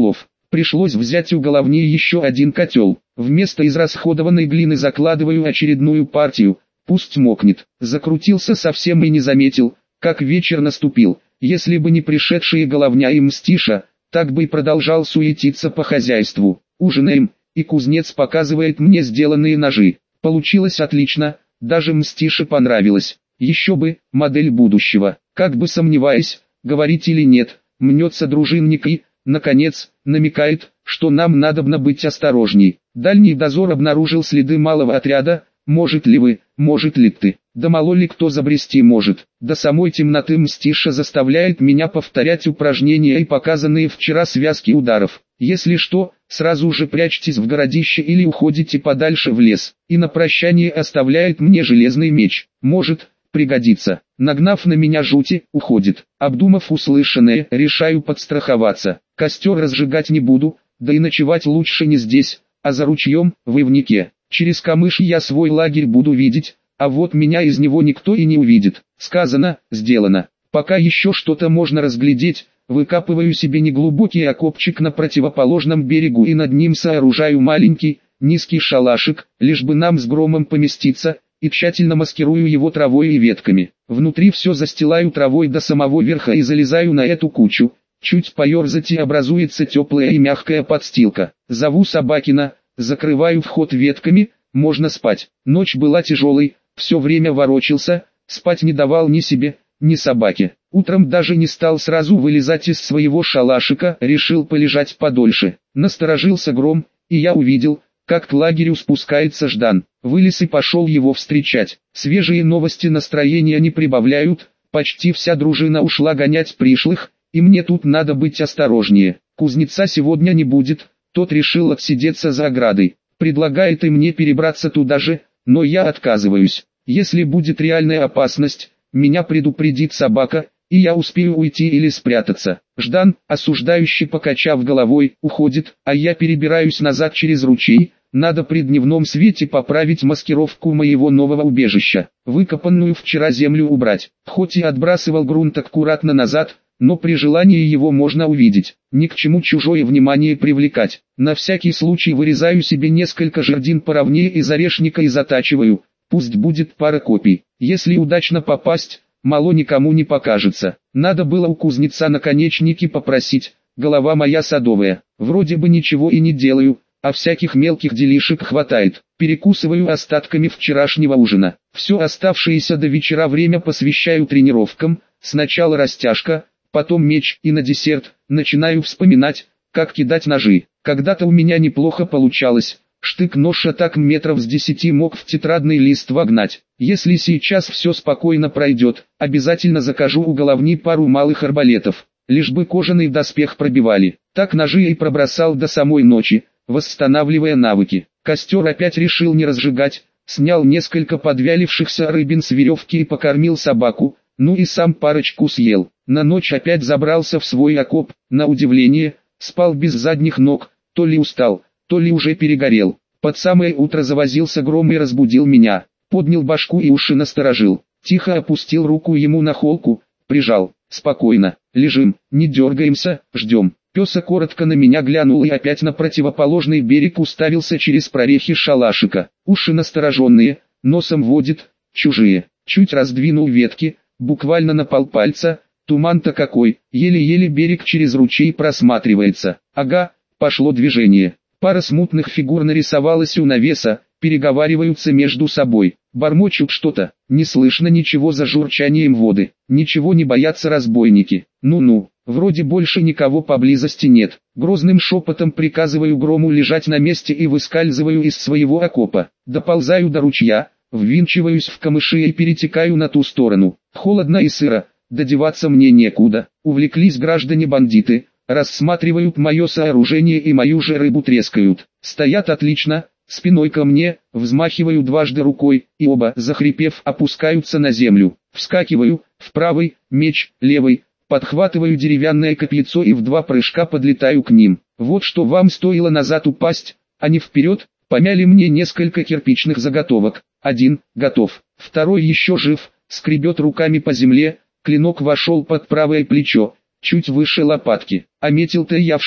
Пришлось взять у головни еще один котел. Вместо израсходованной глины закладываю очередную партию, пусть мокнет. Закрутился совсем и не заметил, как вечер наступил. Если бы не пришедшие головня и Мстиша, так бы и продолжал суетиться по хозяйству. Ужинаем, и кузнец показывает мне сделанные ножи. Получилось отлично, даже Мстише понравилось. Еще бы, модель будущего. Как бы сомневаясь, говорить или нет, мнется дружинник и, наконец, намекает, что нам надобно быть осторожней. Дальний дозор обнаружил следы малого отряда. Может ли вы, может ли ты, да мало ли кто забрести может. До самой темноты Мстиша заставляет меня повторять упражнения и показанные вчера связки ударов. Если что, сразу же прячьтесь в городище или уходите подальше в лес. И на прощание оставляет мне железный меч. Может пригодится. Нагнав на меня жути, уходит. Обдумав услышанное, решаю подстраховаться. Костер разжигать не буду, да и ночевать лучше не здесь, а за ручьем, в ивнике. Через камыш я свой лагерь буду видеть, а вот меня из него никто и не увидит. Сказано, сделано. Пока еще что-то можно разглядеть, выкапываю себе неглубокий окопчик на противоположном берегу и над ним сооружаю маленький, низкий шалашик, лишь бы нам с Громом поместиться, и тщательно маскирую его травой и ветками. Внутри все застилаю травой до самого верха и залезаю на эту кучу. Чуть поерзать и образуется теплая и мягкая подстилка. Зову Собакина, закрываю вход ветками, можно спать. Ночь была тяжелой, все время ворочался, спать не давал ни себе, ни собаке. Утром даже не стал сразу вылезать из своего шалашика, решил полежать подольше. Насторожился Гром, и я увидел, как к лагерю спускается Ждан. Вылез и пошел его встречать. Свежие новости настроения не прибавляют, почти вся дружина ушла гонять пришлых, и мне тут надо быть осторожнее. Кузнеца сегодня не будет, тот решил отсидеться за оградой. Предлагает и мне перебраться туда же, но я отказываюсь. Если будет реальная опасность, меня предупредит собака, и я успею уйти или спрятаться. Ждан, осуждающий покачав головой, уходит, а я перебираюсь назад через ручей. Надо при дневном свете поправить маскировку моего нового убежища. Выкопанную вчера землю убрать. Хоть и отбрасывал грунт аккуратно назад, но при желании его можно увидеть. Ни к чему чужое внимание привлекать. На всякий случай вырезаю себе несколько жердин поровнее из орешника и затачиваю. Пусть будет пара копий. Если удачно попасть, мало никому не покажется. Надо было у кузнеца наконечники попросить. Голова моя садовая. Вроде бы ничего и не делаю, а всяких мелких делишек хватает. Перекусываю остатками вчерашнего ужина. Все оставшееся до вечера время посвящаю тренировкам. Сначала растяжка, потом меч, и на десерт начинаю вспоминать, как кидать ножи. Когда-то у меня неплохо получалось. Штык-нож так метров с десяти мог в тетрадный лист вогнать. Если сейчас все спокойно пройдет, обязательно закажу у головни пару малых арбалетов, лишь бы кожаный доспех пробивали. Так ножи и пробросал до самой ночи, восстанавливая навыки. Костер опять решил не разжигать, снял несколько подвялившихся рыбин с веревки и покормил собаку, ну и сам парочку съел. На ночь опять забрался в свой окоп, на удивление, спал без задних ног, то ли устал, то ли уже перегорел. Под самое утро завозился Гром и разбудил меня, поднял башку и уши насторожил, тихо опустил руку ему на холку, прижал. Спокойно, лежим, не дергаемся, ждем. Пес коротко на меня глянул и опять на противоположный берег уставился через прорехи шалашика. Уши настороженные, носом водит, чужие. Чуть раздвинул ветки, буквально на полпальца. Туман-то какой, еле-еле берег через ручей просматривается. Ага, пошло движение. Пара смутных фигур нарисовалась у навеса, переговариваются между собой. Бормочут что-то, не слышно ничего за журчанием воды. Ничего не боятся разбойники. Ну-ну, вроде больше никого поблизости нет. Грозным шепотом приказываю Грому лежать на месте и выскальзываю из своего окопа. Доползаю до ручья, ввинчиваюсь в камыши и перетекаю на ту сторону. Холодно и сыро. Додеваться мне некуда. Увлеклись граждане-бандиты, рассматривают мое сооружение и мою же рыбу трескают. Стоят отлично, спиной ко мне, взмахиваю дважды рукой, и оба, захрипев, опускаются на землю. Вскакиваю, в правый, меч, левый, подхватываю деревянное копьецо и в два прыжка подлетаю к ним. Вот что вам стоило назад упасть, а не вперед. Помяли мне несколько кирпичных заготовок. Один, готов, второй еще жив, скребет руками по земле. Клинок вошел под правое плечо, чуть выше лопатки, а метил-то я в шею.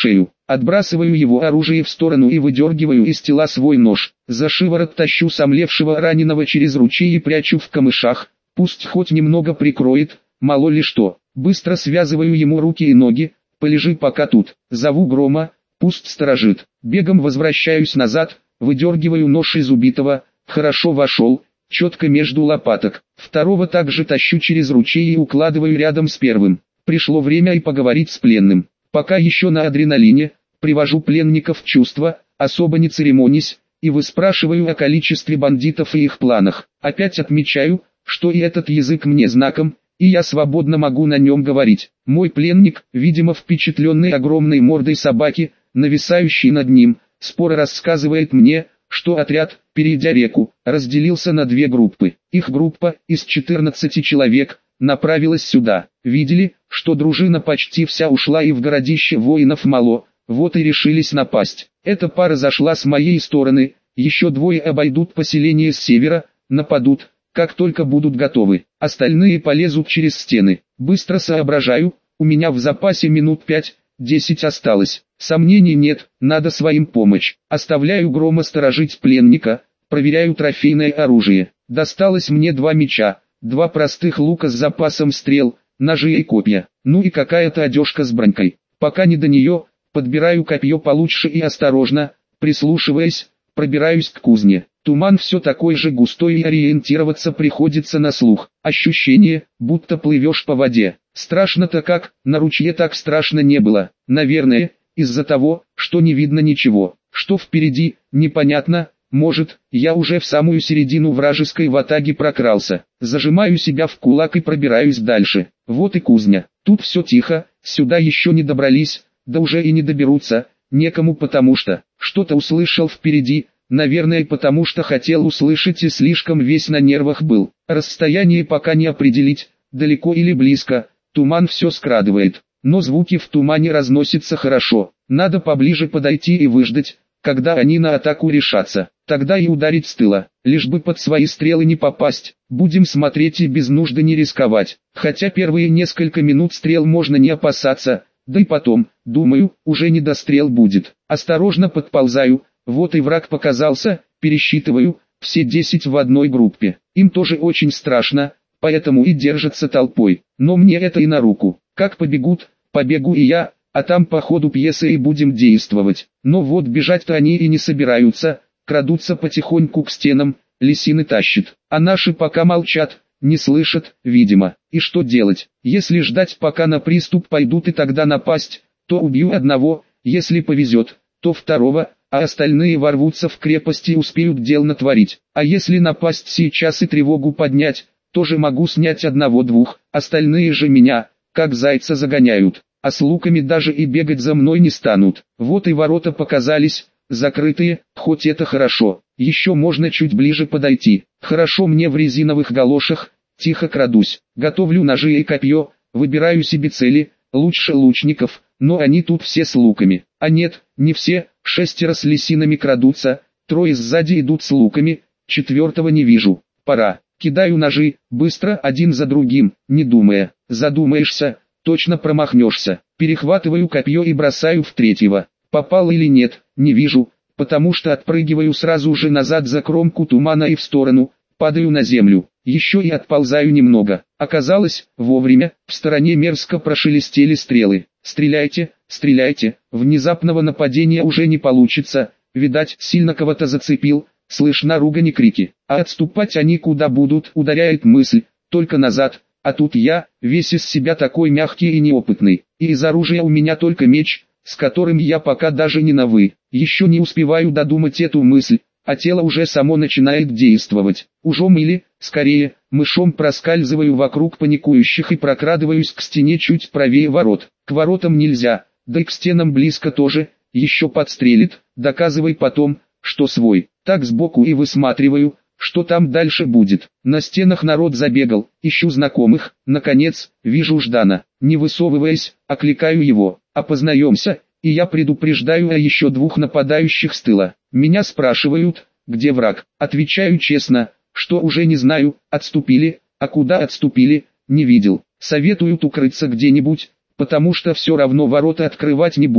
Отбрасываю его оружие в сторону и выдергиваю из тела свой нож. За шиворот тащу сомлевшего раненого через ручей и прячу в камышах. Пусть хоть немного прикроет, мало ли что. Быстро связываю ему руки и ноги. Полежи пока тут. Зову Грома, пусть сторожит. Бегом возвращаюсь назад, выдергиваю нож из убитого. Хорошо вошел, четко между лопаток. Второго также тащу через ручей и укладываю рядом с первым. Пришло время и поговорить с пленным. Пока еще на адреналине. Привожу пленников в чувство, особо не церемонясь, и выспрашиваю о количестве бандитов и их планах. Опять отмечаю, что и этот язык мне знаком, и я свободно могу на нем говорить. Мой пленник, видимо впечатленный огромной мордой собаки, нависающей над ним, споро рассказывает мне, что отряд, перейдя реку, разделился на две группы. Их группа, из четырнадцати человек, направилась сюда. Видели, что дружина почти вся ушла и в городище воинов мало. Вот и решились напасть. Эта пара зашла с моей стороны, еще двое обойдут поселение с севера, нападут, как только будут готовы. Остальные полезут через стены. Быстро соображаю, у меня в запасе минут пять-десять осталось. Сомнений нет, надо своим помочь. Оставляю Грома сторожить пленника, проверяю трофейное оружие. Досталось мне два меча, два простых лука с запасом стрел, ножи и копья. Ну и какая-то одежка с бронькой. Пока не до нее. Подбираю копье получше и осторожно, прислушиваясь, пробираюсь к кузне. Туман все такой же густой и ориентироваться приходится на слух. Ощущение, будто плывешь по воде. Страшно-то как, на ручье так страшно не было. Наверное, из-за того, что не видно ничего. Что впереди, непонятно, может, я уже в самую середину вражеской ватаги прокрался. Зажимаю себя в кулак и пробираюсь дальше. Вот и кузня. Тут все тихо, сюда еще не добрались. Да уже и не доберутся, некому, потому что, что-то услышал впереди, наверное потому что хотел услышать и слишком весь на нервах был. Расстояние пока не определить, далеко или близко, туман все скрадывает, но звуки в тумане разносятся хорошо. Надо поближе подойти и выждать, когда они на атаку решатся, тогда и ударить с тыла, лишь бы под свои стрелы не попасть. Будем смотреть и без нужды не рисковать, хотя первые несколько минут стрел можно не опасаться. Да и потом, думаю, уже не до стрел будет. Осторожно подползаю, вот и враг показался, пересчитываю, все десять в одной группе. Им тоже очень страшно, поэтому и держатся толпой. Но мне это и на руку. Как побегут, побегу и я, а там по ходу пьесы и будем действовать. Но вот бежать-то они и не собираются, крадутся потихоньку к стенам, лисины тащат. А наши пока молчат. Не слышат, видимо. И что делать? Если ждать пока на приступ пойдут и тогда напасть, то убью одного, если повезет, то второго, а остальные ворвутся в крепость и успеют дел натворить. А если напасть сейчас и тревогу поднять, тоже могу снять одного-двух, остальные же меня, как зайца загоняют, а с луками даже и бегать за мной не станут. Вот и ворота показались, закрытые, хоть это хорошо. Еще можно чуть ближе подойти. Хорошо мне в резиновых галошах, тихо крадусь. Готовлю ножи и копье, выбираю себе цели, лучше лучников, но они тут все с луками. А нет, не все, шестеро с лисинами крадутся, трое сзади идут с луками, четвертого не вижу. Пора. Кидаю ножи, быстро, один за другим, не думая. Задумаешься, точно промахнешься. Перехватываю копье и бросаю в третьего. Попал или нет, не вижу. Потому что отпрыгиваю сразу же назад за кромку тумана и в сторону, падаю на землю, еще и отползаю немного. Оказалось, вовремя, в стороне мерзко прошелестели стрелы. Стреляйте, стреляйте, внезапного нападения уже не получится, видать, сильно кого-то зацепил, слышна ругань и крики. А отступать они куда будут, ударяет мысль, только назад, а тут я, весь из себя такой мягкий и неопытный, и из оружия у меня только меч, с которым я пока даже не на «вы». Еще не успеваю додумать эту мысль, а тело уже само начинает действовать. Ужом или, скорее, мышом проскальзываю вокруг паникующих и прокрадываюсь к стене чуть правее ворот. К воротам нельзя, да и к стенам близко тоже, еще подстрелит, доказывай потом, что свой. Так сбоку и высматриваю, что там дальше будет. На стенах народ забегал, ищу знакомых, наконец, вижу Ждана. Не высовываясь, окликаю его. Опознаемся, и я предупреждаю о еще двух нападающих с тыла. Меня спрашивают, где враг. Отвечаю честно, что уже не знаю, отступили, а куда отступили, не видел. Советуют укрыться где-нибудь, потому что все равно ворота открывать не будут,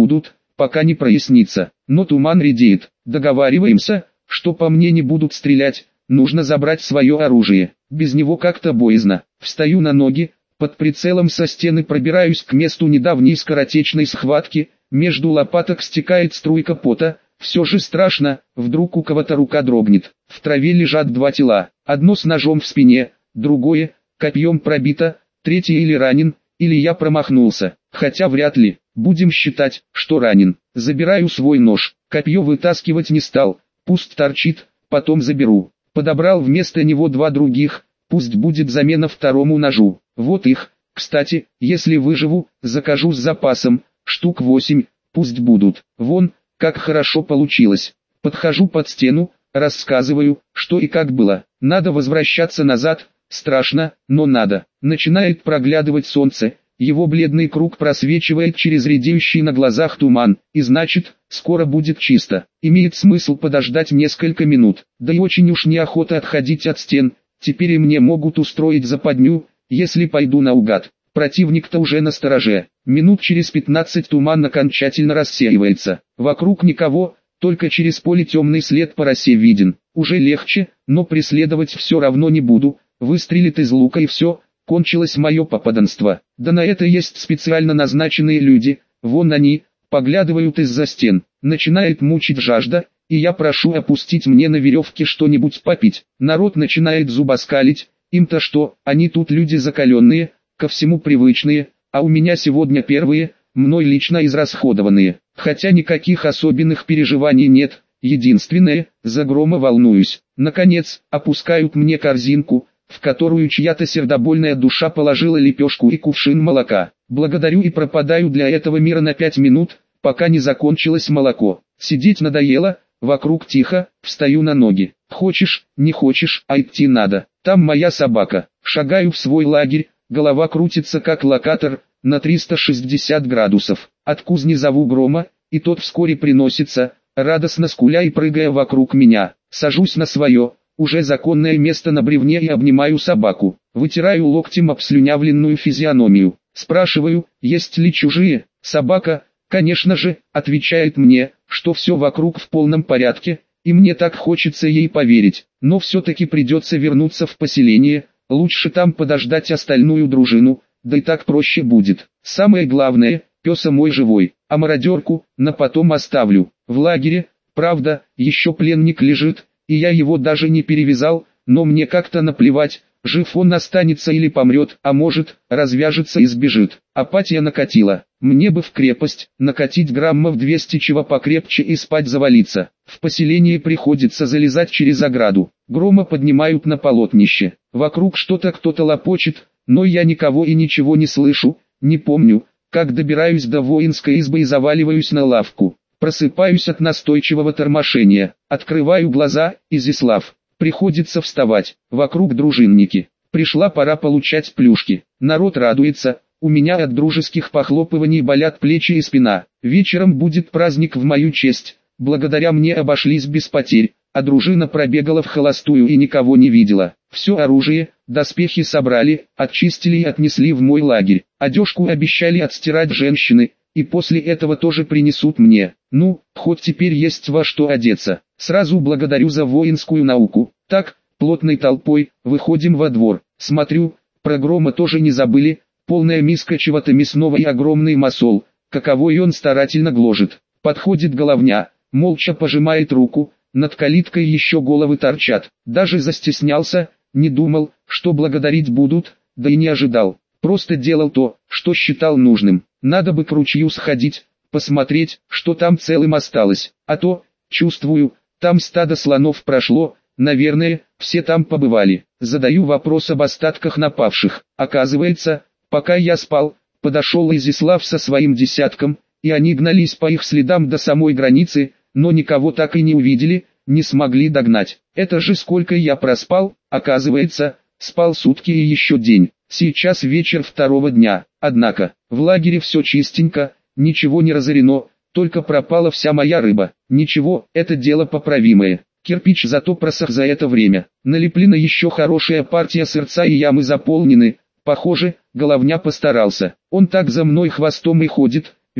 пока не прояснится. Но туман редеет. Договариваемся, что по мне не будут стрелять, нужно забрать свое оружие. Без него как-то боязно. Встаю на ноги, под прицелом со стены пробираюсь к месту недавней скоротечной схватки, между лопаток стекает струйка пота. Все же страшно, вдруг у кого-то рука дрогнет. В траве лежат два тела, одно с ножом в спине, другое, копьем пробито, третий или ранен, или я промахнулся, хотя вряд ли, будем считать, что ранен. Забираю свой нож, копье вытаскивать не стал, пусть торчит, потом заберу. Подобрал вместо него два других, пусть будет замена второму ножу. Вот их, кстати, если выживу, закажу с запасом, штук восемь, пусть будут. Вон, как хорошо получилось. Подхожу под стену, рассказываю, что и как было. Надо возвращаться назад, страшно, но надо. Начинает проглядывать солнце, его бледный круг просвечивает через редеющий на глазах туман, и значит, скоро будет чисто. Имеет смысл подождать несколько минут, да и очень уж неохота отходить от стен, теперь и мне могут устроить западню, если пойду наугад. Противник-то уже настороже. Минут через пятнадцать туман окончательно рассеивается. Вокруг никого, только через поле темный след по росе виден. Уже легче, но преследовать все равно не буду. Выстрелит из лука и все, кончилось мое попаданство. Да на это есть специально назначенные люди. Вон они, поглядывают из-за стен. Начинает мучить жажда, и я прошу опустить мне на веревке что-нибудь попить. Народ начинает зубоскалить. Им-то что, они тут люди закаленные, ко всему привычные, а у меня сегодня первые, мной лично израсходованные. Хотя никаких особенных переживаний нет, единственное, за Грома волнуюсь. Наконец, опускают мне корзинку, в которую чья-то сердобольная душа положила лепешку и кувшин молока. Благодарю и пропадаю для этого мира на пять минут, пока не закончилось молоко. Сидеть надоело, вокруг тихо, встаю на ноги. Хочешь, не хочешь, а идти надо. Там моя собака. Шагаю в свой лагерь. Голова крутится как локатор, на триста шестьдесят градусов. От кузни зову Грома, и тот вскоре приносится, радостно скуля и прыгая вокруг меня. Сажусь на свое, уже законное место на бревне и обнимаю собаку. Вытираю локтем обслюнявленную физиономию. Спрашиваю, есть ли чужие. Собака, конечно же, отвечает мне, что все вокруг в полном порядке, и мне так хочется ей поверить. Но все-таки придется вернуться в поселение. Лучше там подождать остальную дружину, да и так проще будет. Самое главное, пёса мой живой, а мародерку на потом оставлю. В лагере, правда, еще пленник лежит, и я его даже не перевязал, но мне как-то наплевать, жив он останется или помрет, а может, развяжется и сбежит. Апатия накатила. Мне бы в крепость, накатить граммов двести чего покрепче и спать завалиться. В поселение приходится залезать через ограду. Грома поднимают на полотнище. Вокруг что-то кто-то лопочет, но я никого и ничего не слышу, не помню, как добираюсь до воинской избы и заваливаюсь на лавку. Просыпаюсь от настойчивого тормошения. Открываю глаза, Изяслав. Приходится вставать. Вокруг дружинники. Пришла пора получать плюшки. Народ радуется. У меня от дружеских похлопываний болят плечи и спина. Вечером будет праздник в мою честь. Благодаря мне обошлись без потерь, а дружина пробегала в холостую и никого не видела. Все оружие, доспехи собрали, очистили и отнесли в мой лагерь. Одежку обещали отстирать женщины, и после этого тоже принесут мне. Ну, хоть теперь есть во что одеться. Сразу благодарю за воинскую науку. Так, плотной толпой, выходим во двор. Смотрю, про Грома тоже не забыли. Полная миска чего-то мясного и огромный масол, каковой он старательно гложет. Подходит головня, молча пожимает руку, над калиткой еще головы торчат. Даже застеснялся, не думал, что благодарить будут, да и не ожидал. Просто делал то, что считал нужным. Надо бы к ручью сходить, посмотреть, что там целым осталось. А то, чувствую, там стадо слонов прошло, наверное, все там побывали. Задаю вопрос об остатках напавших. Оказывается, пока я спал, подошел Изяслав со своим десятком, и они гнались по их следам до самой границы, но никого так и не увидели, не смогли догнать. Это же сколько я проспал, оказывается, спал сутки и еще день. Сейчас вечер второго дня, однако, в лагере все чистенько, ничего не разорено, только пропала вся моя рыба. Ничего, это дело поправимое. Кирпич зато просох за это время. Налеплена еще хорошая партия сырца и ямы заполнены. Похоже, головня постарался. Он так за мной хвостом и ходит,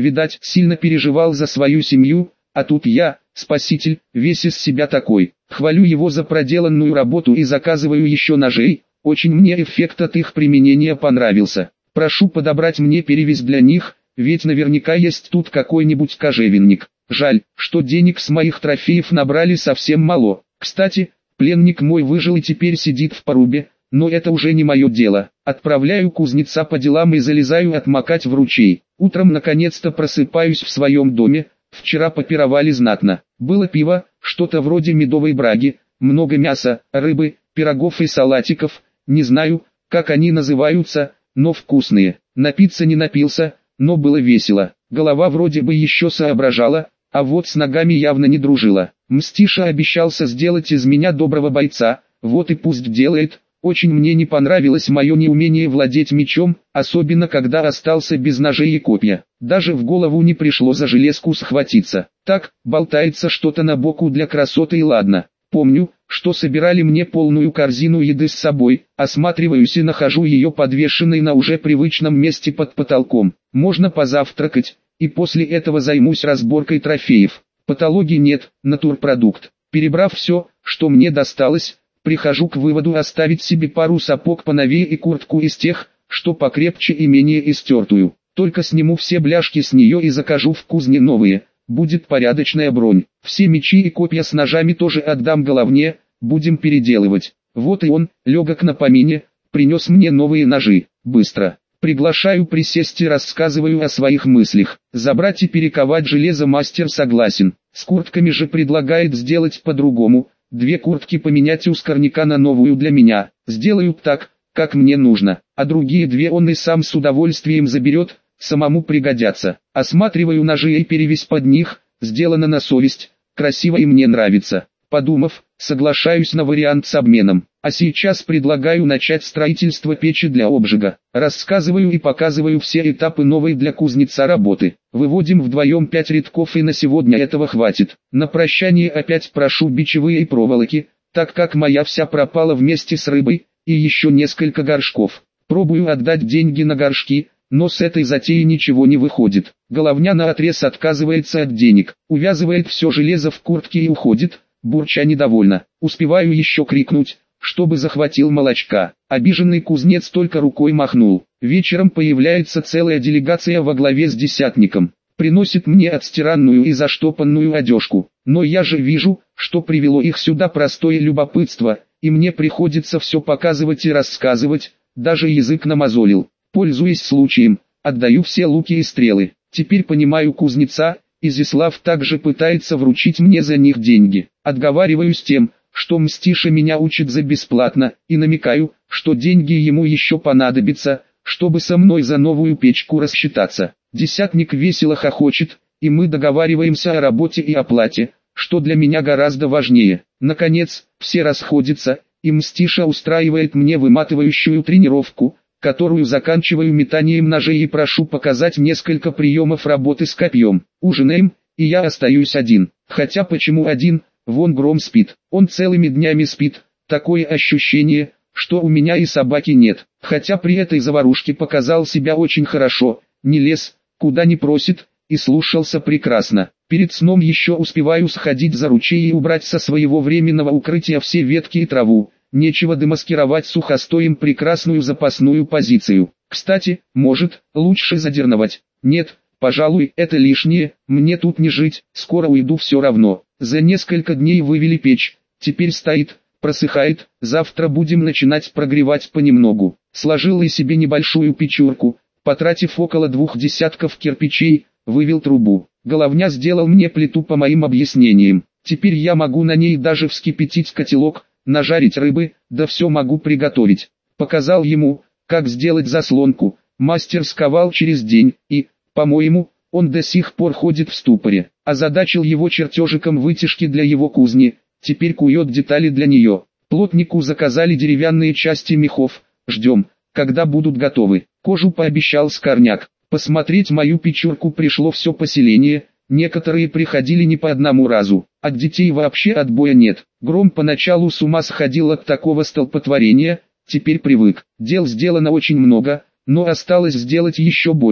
видать, сильно переживал за свою семью, а тут я, спаситель, весь из себя такой. Хвалю его за проделанную работу и заказываю еще ножей, очень мне эффект от их применения понравился. Прошу подобрать мне перевязь для них, ведь наверняка есть тут какой-нибудь кожевенник. Жаль, что денег с моих трофеев набрали совсем мало. Кстати, пленник мой выжил и теперь сидит в порубе, но это уже не мое дело. Отправляю кузнеца по делам и залезаю отмокать в ручей. Утром наконец-то просыпаюсь в своем доме, вчера попировали знатно. Было пиво, что-то вроде медовой браги, много мяса, рыбы, пирогов и салатиков, не знаю, как они называются, но вкусные. Напиться не напился, но было весело. Голова вроде бы еще соображала, а вот с ногами явно не дружила. Мстиша обещался сделать из меня доброго бойца, вот и пусть делает. Очень мне не понравилось мое неумение владеть мечом, особенно когда остался без ножей и копья. Даже в голову не пришло за железку схватиться. Так, болтается что-то на боку для красоты и ладно. Помню, что собирали мне полную корзину еды с собой, осматриваюсь и нахожу ее подвешенной на уже привычном месте под потолком. Можно позавтракать, и после этого займусь разборкой трофеев. Патологии нет, натурпродукт. Перебрав все, что мне досталось, прихожу к выводу оставить себе пару сапог поновее и куртку из тех, что покрепче и менее истертую. Только сниму все бляшки с нее и закажу в кузне новые, будет порядочная бронь. Все мечи и копья с ножами тоже отдам головне, будем переделывать. Вот и он, легок на помине, принес мне новые ножи, быстро. Приглашаю присесть и рассказываю о своих мыслях. Забрать и перековать железо мастер согласен. С куртками же предлагает сделать по-другому. Две куртки поменять у скорняка на новую для меня. Сделаю так, как мне нужно. А другие две он и сам с удовольствием заберет, самому пригодятся. Осматриваю ножи и перевязь под них, сделано на совесть, красиво и мне нравится. Подумав, соглашаюсь на вариант с обменом. А сейчас предлагаю начать строительство печи для обжига. Рассказываю и показываю все этапы новой для кузнеца работы. Выводим вдвоем пять рядков и на сегодня этого хватит. На прощание опять прошу бичевые и проволоки, так как моя вся пропала вместе с рыбой, и еще несколько горшков. Пробую отдать деньги на горшки, но с этой затеи ничего не выходит. Головня наотрез отказывается от денег, увязывает все железо в куртке и уходит, бурча недовольно. Успеваю еще крикнуть, чтобы захватил молочка. Обиженный кузнец только рукой махнул. Вечером появляется целая делегация во главе с десятником. Приносит мне отстиранную и заштопанную одежку. Но я же вижу, что привело их сюда простое любопытство, и мне приходится все показывать и рассказывать, даже язык намазолил. Пользуясь случаем, отдаю все луки и стрелы. Теперь понимаю кузнеца, Изяслав также пытается вручить мне за них деньги. Отговариваюсь тем, что Мстиша меня учит за бесплатно, и намекаю, что деньги ему еще понадобятся, чтобы со мной за новую печку рассчитаться. Десятник весело хохочет, и мы договариваемся о работе и оплате, что для меня гораздо важнее. Наконец, все расходятся, и Мстиша устраивает мне выматывающую тренировку, которую заканчиваю метанием ножей и прошу показать несколько приемов работы с копьем. Ужинаем, и я остаюсь один. Хотя почему один? Вон Гром спит, он целыми днями спит, такое ощущение, что у меня и собаки нет, хотя при этой заварушке показал себя очень хорошо, не лез, куда не просит, и слушался прекрасно. Перед сном еще успеваю сходить за ручей и убрать со своего временного укрытия все ветки и траву, нечего демаскировать сухостоем прекрасную запасную позицию. Кстати, может, лучше задерновать, нет, пожалуй, это лишнее, мне тут не жить, скоро уйду все равно. За несколько дней вывели печь, теперь стоит, просыхает, завтра будем начинать прогревать понемногу. Сложил и себе небольшую печурку, потратив около двух десятков кирпичей, вывел трубу. Головня сделал мне плиту по моим объяснениям. Теперь я могу на ней даже вскипятить котелок, нажарить рыбы, да все могу приготовить. Показал ему, как сделать заслонку, мастер сковал через день, и, по-моему, он до сих пор ходит в ступоре. Озадачил его чертежиком вытяжки для его кузни, теперь кует детали для нее. Плотнику заказали деревянные части мехов, ждем, когда будут готовы. Кожу пообещал Скорняк. Посмотреть мою печурку пришло все поселение, некоторые приходили не по одному разу. От детей вообще отбоя нет. Гром поначалу с ума сходил от такого столпотворения, теперь привык. Дел сделано очень много, но осталось сделать еще больше.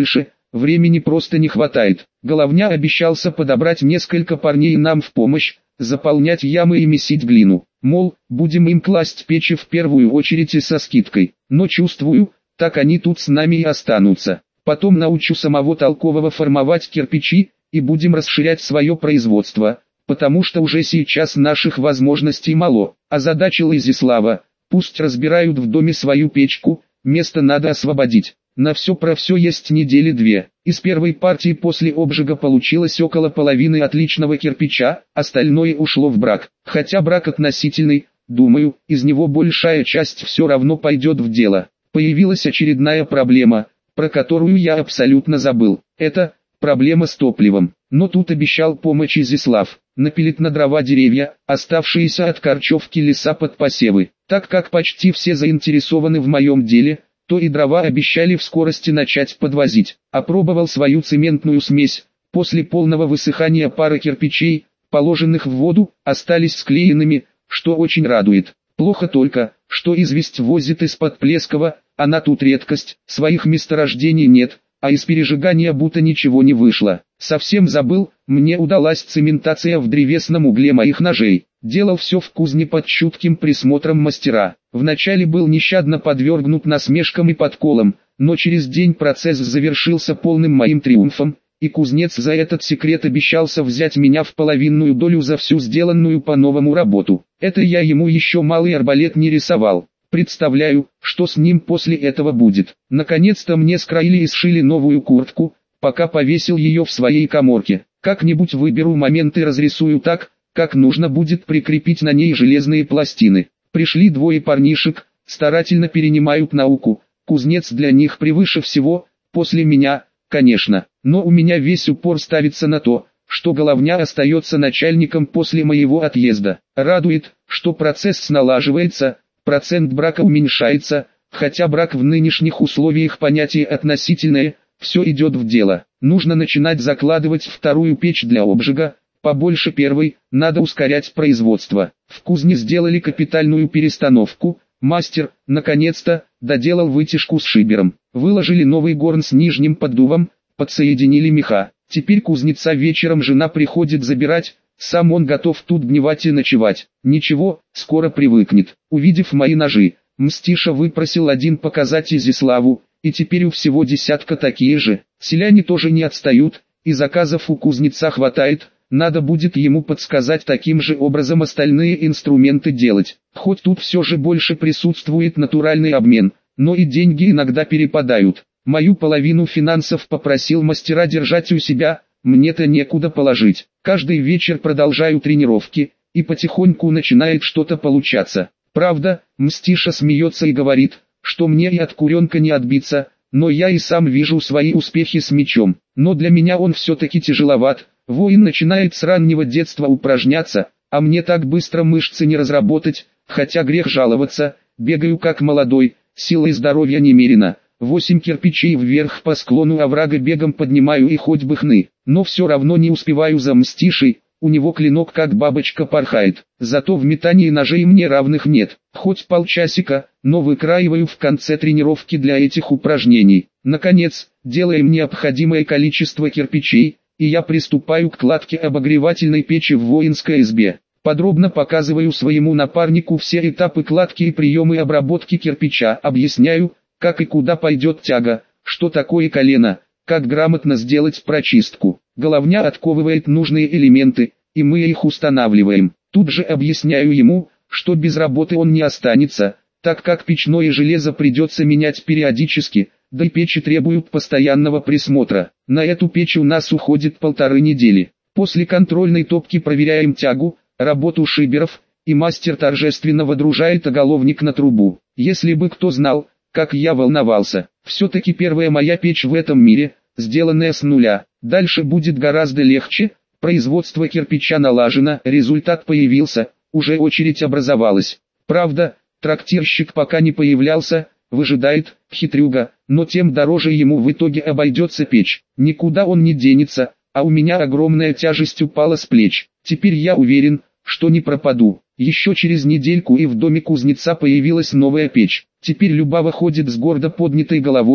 времени просто не хватает. Головня обещался подобрать несколько парней нам в помощь, заполнять ямы и месить глину. Мол, будем им класть печи в первую очередь и со скидкой. Но чувствую, так они тут с нами и останутся. Потом научу самого толкового формовать кирпичи, и будем расширять свое производство, потому что уже сейчас наших возможностей мало. Озадачил Изяслава, пусть разбирают в доме свою печку, место надо освободить. На все про все есть недели две. Из первой партии после обжига получилось около половины отличного кирпича, остальное ушло в брак. Хотя брак относительный, думаю, из него большая часть все равно пойдет в дело. Появилась очередная проблема, про которую я абсолютно забыл. Это проблема с топливом. Но тут обещал помощь Изяслав. Напилит на дрова деревья, оставшиеся от корчевки леса под посевы. Так как почти все заинтересованы в моем деле, то и дрова обещали в скорости начать подвозить. Опробовал свою цементную смесь. После полного высыхания пара кирпичей, положенных в воду, остались склеенными, что очень радует. Плохо только, что известь возит из-под Плескова, она тут редкость, своих месторождений нет, а из пережигания будто ничего не вышло. Совсем забыл, мне удалась цементация в древесном угле моих ножей. Делал все в кузне под чутким присмотром мастера. Вначале был нещадно подвергнут насмешкам и подколам, но через день процесс завершился полным моим триумфом, и кузнец за этот секрет обещался взять меня в половинную долю за всю сделанную по-новому работу. Это я ему еще малый арбалет не рисовал. Представляю, что с ним после этого будет. Наконец-то мне скроили и сшили новую куртку, пока повесил ее в своей каморке. Как-нибудь выберу момент и разрисую так, как нужно будет прикрепить на ней железные пластины. Пришли двое парнишек, старательно перенимают науку. Кузнец для них превыше всего, после меня, конечно. Но у меня весь упор ставится на то, что Головня остается начальником после моего отъезда. Радует, что процесс налаживается, процент брака уменьшается, хотя брак в нынешних условиях понятие относительное, все идет в дело. Нужно начинать закладывать вторую печь для обжига, побольше первой, надо ускорять производство. В кузне сделали капитальную перестановку, мастер, наконец-то, доделал вытяжку с шибером. Выложили новый горн с нижним поддувом, подсоединили меха. Теперь кузнеца вечером жена приходит забирать, сам он готов тут дневать и ночевать. Ничего, скоро привыкнет. Увидев мои ножи, Мстиша выпросил один показать Изяславу, и теперь у всего десятка такие же. Селяне тоже не отстают, и заказов у кузнеца хватает, надо будет ему подсказать таким же образом остальные инструменты делать. Хоть тут все же больше присутствует натуральный обмен, но и деньги иногда перепадают. Мою половину финансов попросил мастера держать у себя, мне-то некуда положить. Каждый вечер продолжаю тренировки, и потихоньку начинает что-то получаться. Правда, Мстиша смеется и говорит, что мне и от куренка не отбиться, но я и сам вижу свои успехи с мечом. Но для меня он все-таки тяжеловат. Воин начинает с раннего детства упражняться, а мне так быстро мышцы не разработать, хотя грех жаловаться, бегаю как молодой, сила и здоровья немерено. Восемь кирпичей вверх по склону оврага бегом поднимаю и хоть бы хны, но все равно не успеваю за Мстишей, у него клинок как бабочка порхает, зато в метании ножей мне равных нет, хоть полчасика, но выкраиваю в конце тренировки для этих упражнений. Наконец, делаем необходимое количество кирпичей, и я приступаю к кладке обогревательной печи в воинской избе. Подробно показываю своему напарнику все этапы кладки и приемы обработки кирпича, объясняю, как и куда пойдет тяга, что такое колено, как грамотно сделать прочистку. Головня отковывает нужные элементы, и мы их устанавливаем. Тут же объясняю ему, что без работы он не останется, так как печное железо придется менять периодически, да и печи требуют постоянного присмотра. На эту печь у нас уходит полторы недели. После контрольной топки проверяем тягу, работу шиберов, и мастер торжественно водружает оголовник на трубу. Если бы кто знал, как я волновался. Все-таки первая моя печь в этом мире, сделанная с нуля. Дальше будет гораздо легче, производство кирпича налажено, результат появился, уже очередь образовалась. Правда, трактирщик пока не появлялся, выжидает, хитрюга, но тем дороже ему в итоге обойдется печь. Никуда он не денется, а у меня огромная тяжесть упала с плеч. Теперь я уверен, что не пропаду. Еще через недельку и в доме кузнеца появилась новая печь. Теперь Любава ходит с гордо поднятой головой,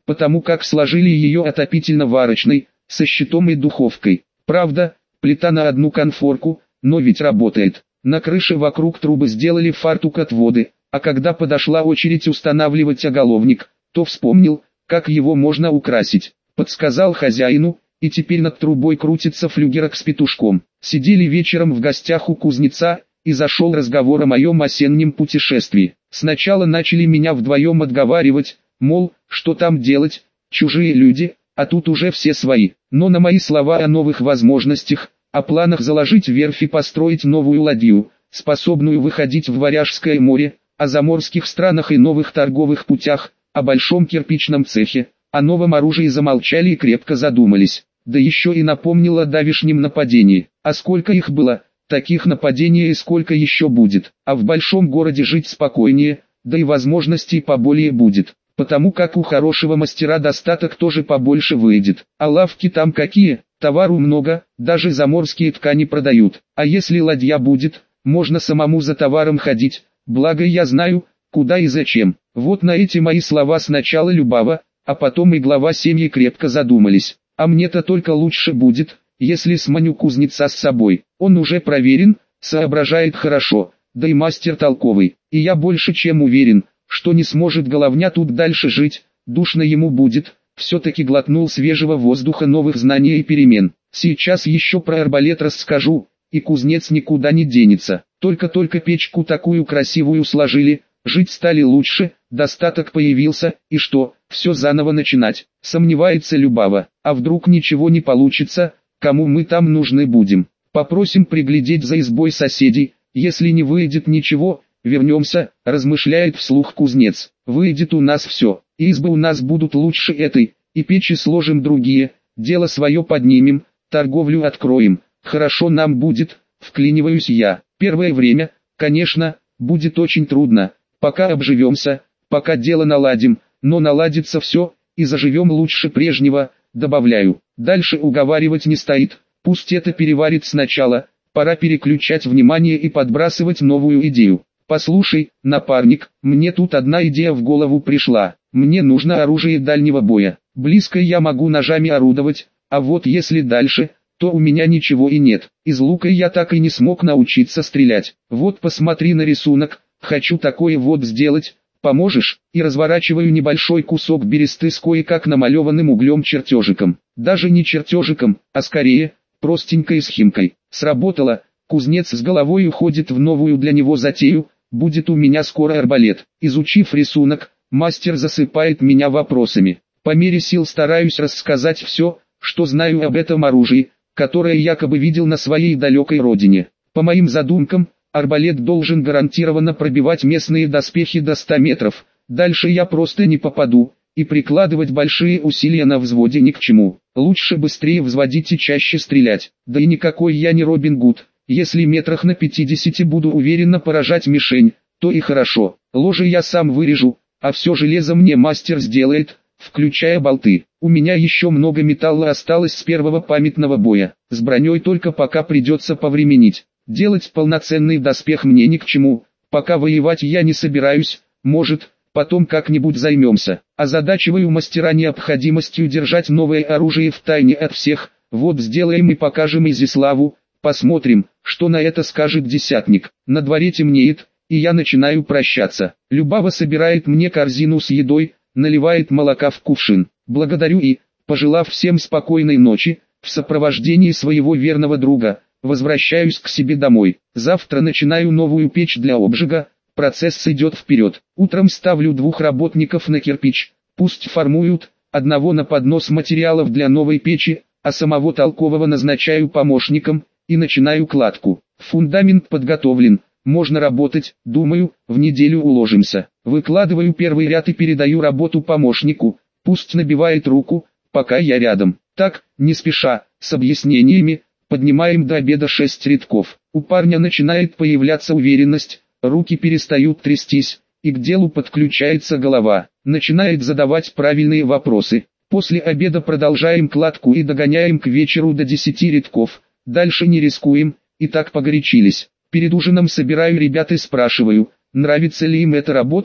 потому как сложили ее отопительно-варочной, со щитом и духовкой. Правда, плита на одну конфорку, но ведь работает. На крыше вокруг трубы сделали фартук от воды, а когда подошла очередь устанавливать оголовник, то вспомнил, как его можно украсить. Подсказал хозяину, и теперь над трубой крутится флюгерок с петушком. Сидели вечером в гостях у кузнеца, и зашел разговор о моем осеннем путешествии. Сначала начали меня вдвоем отговаривать, мол, что там делать, чужие люди, а тут уже все свои. Но на мои слова о новых возможностях, о планах заложить верфь и построить новую ладью, способную выходить в Варяжское море, о заморских странах и новых торговых путях, о большом кирпичном цехе, о новом оружии замолчали и крепко задумались. Да еще и напомнил о давешнем нападении. А сколько их было, таких нападений и сколько еще будет. А в большом городе жить спокойнее, да и возможностей поболее будет. Потому как у хорошего мастера достаток тоже побольше выйдет. А лавки там какие, товару много, даже заморские ткани продают. А если ладья будет, можно самому за товаром ходить, благо я знаю, куда и зачем. Вот на эти мои слова сначала Любава, а потом и глава семьи крепко задумались. А мне-то только лучше будет, если сманю кузнеца с собой. Он уже проверен, соображает хорошо, да и мастер толковый. И я больше чем уверен, что не сможет головня тут дальше жить, душно ему будет. Все-таки глотнул свежего воздуха новых знаний и перемен. Сейчас еще про арбалет расскажу, и кузнец никуда не денется. Только-только печку такую красивую сложили, жить стали лучше, достаток появился, и что, все заново начинать, сомневается Любава. А вдруг ничего не получится, кому мы там нужны будем? Попросим приглядеть за избой соседей, если не выйдет ничего, вернемся, размышляет вслух кузнец. Выйдет у нас все, избы у нас будут лучше этой, и печи сложим другие, дело свое поднимем, торговлю откроем, хорошо нам будет, вклиниваюсь я. Первое время, конечно, будет очень трудно, пока обживемся, пока дело наладим, но наладится все, и заживем лучше прежнего, добавляю. Дальше уговаривать не стоит, пусть это переварит сначала, пора переключать внимание и подбрасывать новую идею. Послушай, напарник, мне тут одна идея в голову пришла. Мне нужно оружие дальнего боя. Близко я могу ножами орудовать, а вот если дальше, то у меня ничего и нет. Из лука я так и не смог научиться стрелять. Вот посмотри на рисунок, хочу такое вот сделать, поможешь? И разворачиваю небольшой кусок бересты с кое-как намалеванным углем чертежиком. Даже не чертежиком, а скорее, простенькой схемкой. Сработало, кузнец с головой уходит в новую для него затею, будет у меня скоро арбалет. Изучив рисунок, мастер засыпает меня вопросами. По мере сил стараюсь рассказать все, что знаю об этом оружии, которое якобы видел на своей далекой родине. По моим задумкам, арбалет должен гарантированно пробивать местные доспехи до ста метров, дальше я просто не попаду, и прикладывать большие усилия на взводе ни к чему. Лучше быстрее взводить и чаще стрелять. Да и никакой я не Робин Гуд, если метрах на пятидесяти буду уверенно поражать мишень, то и хорошо. Ложе я сам вырежу, а все железо мне мастер сделает, включая болты. У меня еще много металла осталось с первого памятного боя, с броней только пока придется повременить. Делать полноценный доспех мне ни к чему, пока воевать я не собираюсь, может, потом как-нибудь займемся. Озадачиваю мастера необходимостью держать новое оружие в тайне от всех, вот сделаем и покажем Изяславу, посмотрим, что на это скажет десятник. На дворе темнеет, и я начинаю прощаться. Любава собирает мне корзину с едой, наливает молока в кувшин. Благодарю и, пожелав всем спокойной ночи, в сопровождении своего верного друга, возвращаюсь к себе домой. Завтра начинаю новую печь для обжига, процесс идет вперед. Утром ставлю двух работников на кирпич, пусть формуют, одного на поднос материалов для новой печи, а самого толкового назначаю помощником, и начинаю кладку. Фундамент подготовлен, можно работать, думаю, в неделю уложимся. Выкладываю первый ряд и передаю работу помощнику, пусть набивает руку, пока я рядом. Так, не спеша, с объяснениями, поднимаем до обеда шесть рядков. У парня начинает появляться уверенность, руки перестают трястись, и к делу подключается голова. Начинает задавать правильные вопросы. После обеда продолжаем кладку и догоняем к вечеру до десяти рядков. Дальше не рискуем, и так погорячились. Перед ужином собираю ребят и спрашиваю, нравится ли им эта работа.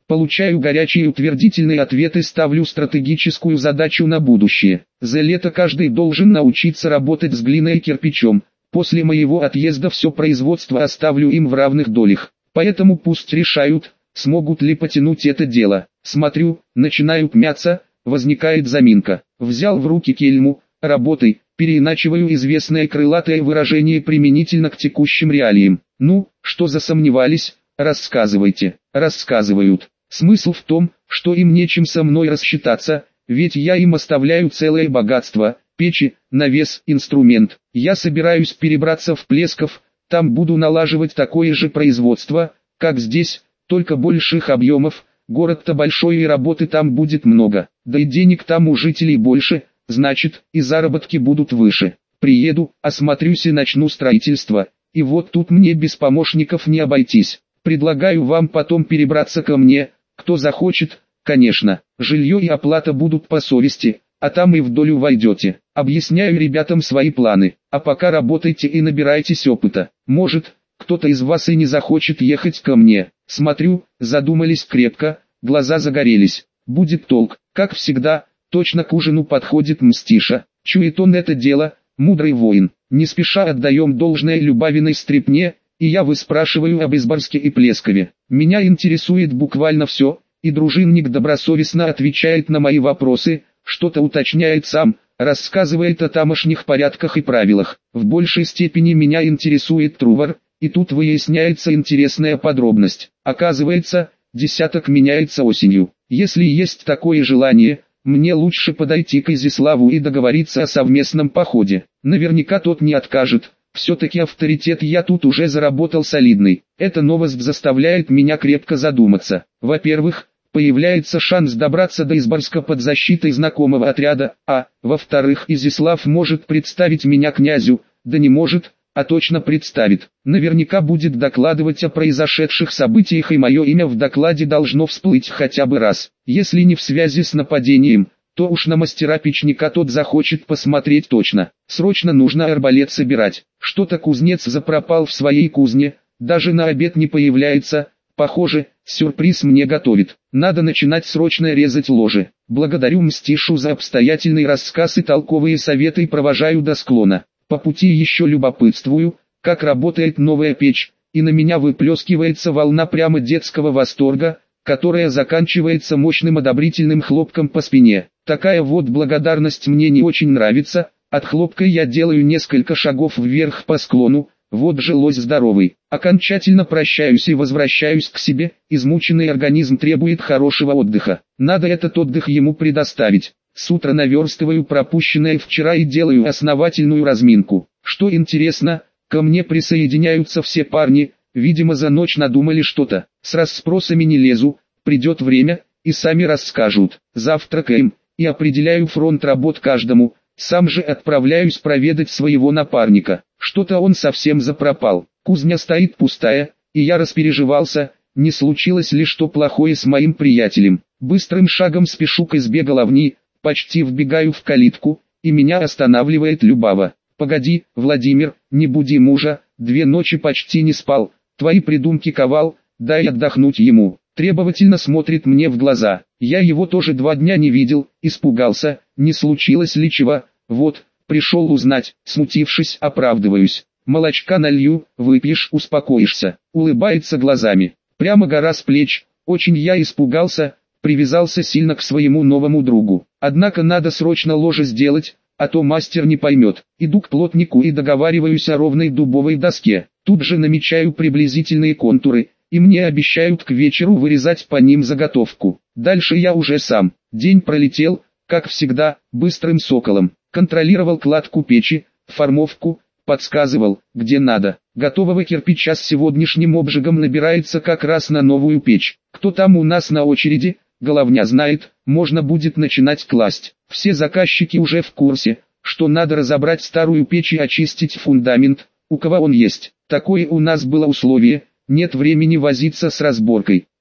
Получаю горячие утвердительные ответы, ставлю стратегическую задачу на будущее. За лето каждый должен научиться работать с глиной и кирпичом. После моего отъезда все производство оставлю им в равных долях. Поэтому пусть решают, смогут ли потянуть это дело. Смотрю, начинают мяться, возникает заминка. Взял в руки кельму, работай, переиначиваю известное крылатое выражение применительно к текущим реалиям. Ну, что засомневались, рассказывайте. Рассказывают. Смысл в том, что им нечем со мной рассчитаться, ведь я им оставляю целое богатство, печи, навес, инструмент. Я собираюсь перебраться в Плесков, там буду налаживать такое же производство, как здесь, только больших объемов. Город-то большой и работы там будет много, да и денег там у жителей больше, значит, и заработки будут выше. Приеду, осмотрюсь и начну строительство, и вот тут мне без помощников не обойтись. Предлагаю вам потом перебраться ко мне, кто захочет, конечно, жилье и оплата будут по совести, а там и в долю войдете. Объясняю ребятам свои планы, а пока работайте и набирайтесь опыта. Может, кто-то из вас и не захочет ехать ко мне. Смотрю, задумались крепко, глаза загорелись. Будет толк, как всегда, точно к ужину подходит Мстиша. Чует он это дело, мудрый воин. Не спеша отдаем должное Любавиной стрипне, и я выспрашиваю об Изборске и Плескове. Меня интересует буквально все, и дружинник добросовестно отвечает на мои вопросы, что-то уточняет сам, рассказывает о тамошних порядках и правилах. В большей степени меня интересует Трувор, и тут выясняется интересная подробность. Оказывается, десяток меняется осенью. Если есть такое желание, мне лучше подойти к Изяславу и договориться о совместном походе. Наверняка тот не откажет. Все-таки авторитет я тут уже заработал солидный. Эта новость заставляет меня крепко задуматься. Во-первых, появляется шанс добраться до Изборска под защитой знакомого отряда, а, во-вторых, Изяслав может представить меня князю, да не может, а точно представит. Наверняка будет докладывать о произошедших событиях, и мое имя в докладе должно всплыть хотя бы раз. Если не в связи с нападением, то уж на мастера-печника тот захочет посмотреть точно. Срочно нужно арбалет собирать. Что-то кузнец запропал в своей кузне, даже на обед не появляется. Похоже, сюрприз мне готовит. Надо начинать срочно резать ложе. Благодарю Мстишу за обстоятельный рассказ и толковые советы и провожаю до склона. По пути еще любопытствую, как работает новая печь, и на меня выплескивается волна прямо детского восторга, которая заканчивается мощным одобрительным хлопком по спине. Такая вот благодарность мне не очень нравится. От хлопка я делаю несколько шагов вверх по склону. Вот же лось здоровый. Окончательно прощаюсь и возвращаюсь к себе. Измученный организм требует хорошего отдыха. Надо этот отдых ему предоставить. С утра наверстываю пропущенное вчера и делаю основательную разминку. Что интересно, ко мне присоединяются все парни. Видимо, за ночь надумали что-то. С расспросами не лезу. Придет время, и сами расскажут. Завтракаем, и определяю фронт работ каждому. Сам же отправляюсь проведать своего напарника. Что-то он совсем запропал. Кузня стоит пустая, и я распереживался, не случилось ли что плохое с моим приятелем. Быстрым шагом спешу к избе Головни, почти вбегаю в калитку, и меня останавливает Любава. «Погоди, Владимир, не буди мужа, две ночи почти не спал, твои придумки ковал, дай отдохнуть ему». Требовательно смотрит мне в глаза. Я его тоже два дня не видел, испугался, не случилось ли чего. Вот, пришел узнать, смутившись, оправдываюсь. Молочка налью, выпьешь, успокоишься. Улыбается глазами. Прямо гора с плеч. Очень я испугался, привязался сильно к своему новому другу. Однако надо срочно ложе сделать, а то мастер не поймет. Иду к плотнику и договариваюсь о ровной дубовой доске. Тут же намечаю приблизительные контуры, и мне обещают к вечеру вырезать по ним заготовку. Дальше я уже сам. День пролетел, как всегда, быстрым соколом. Контролировал кладку печи, формовку, подсказывал, где надо. Готового кирпича с сегодняшним обжигом набирается как раз на новую печь. Кто там у нас на очереди, Головня знает, можно будет начинать класть. Все заказчики уже в курсе, что надо разобрать старую печь и очистить фундамент, у кого он есть. Такое у нас было условие, нет времени возиться с разборкой.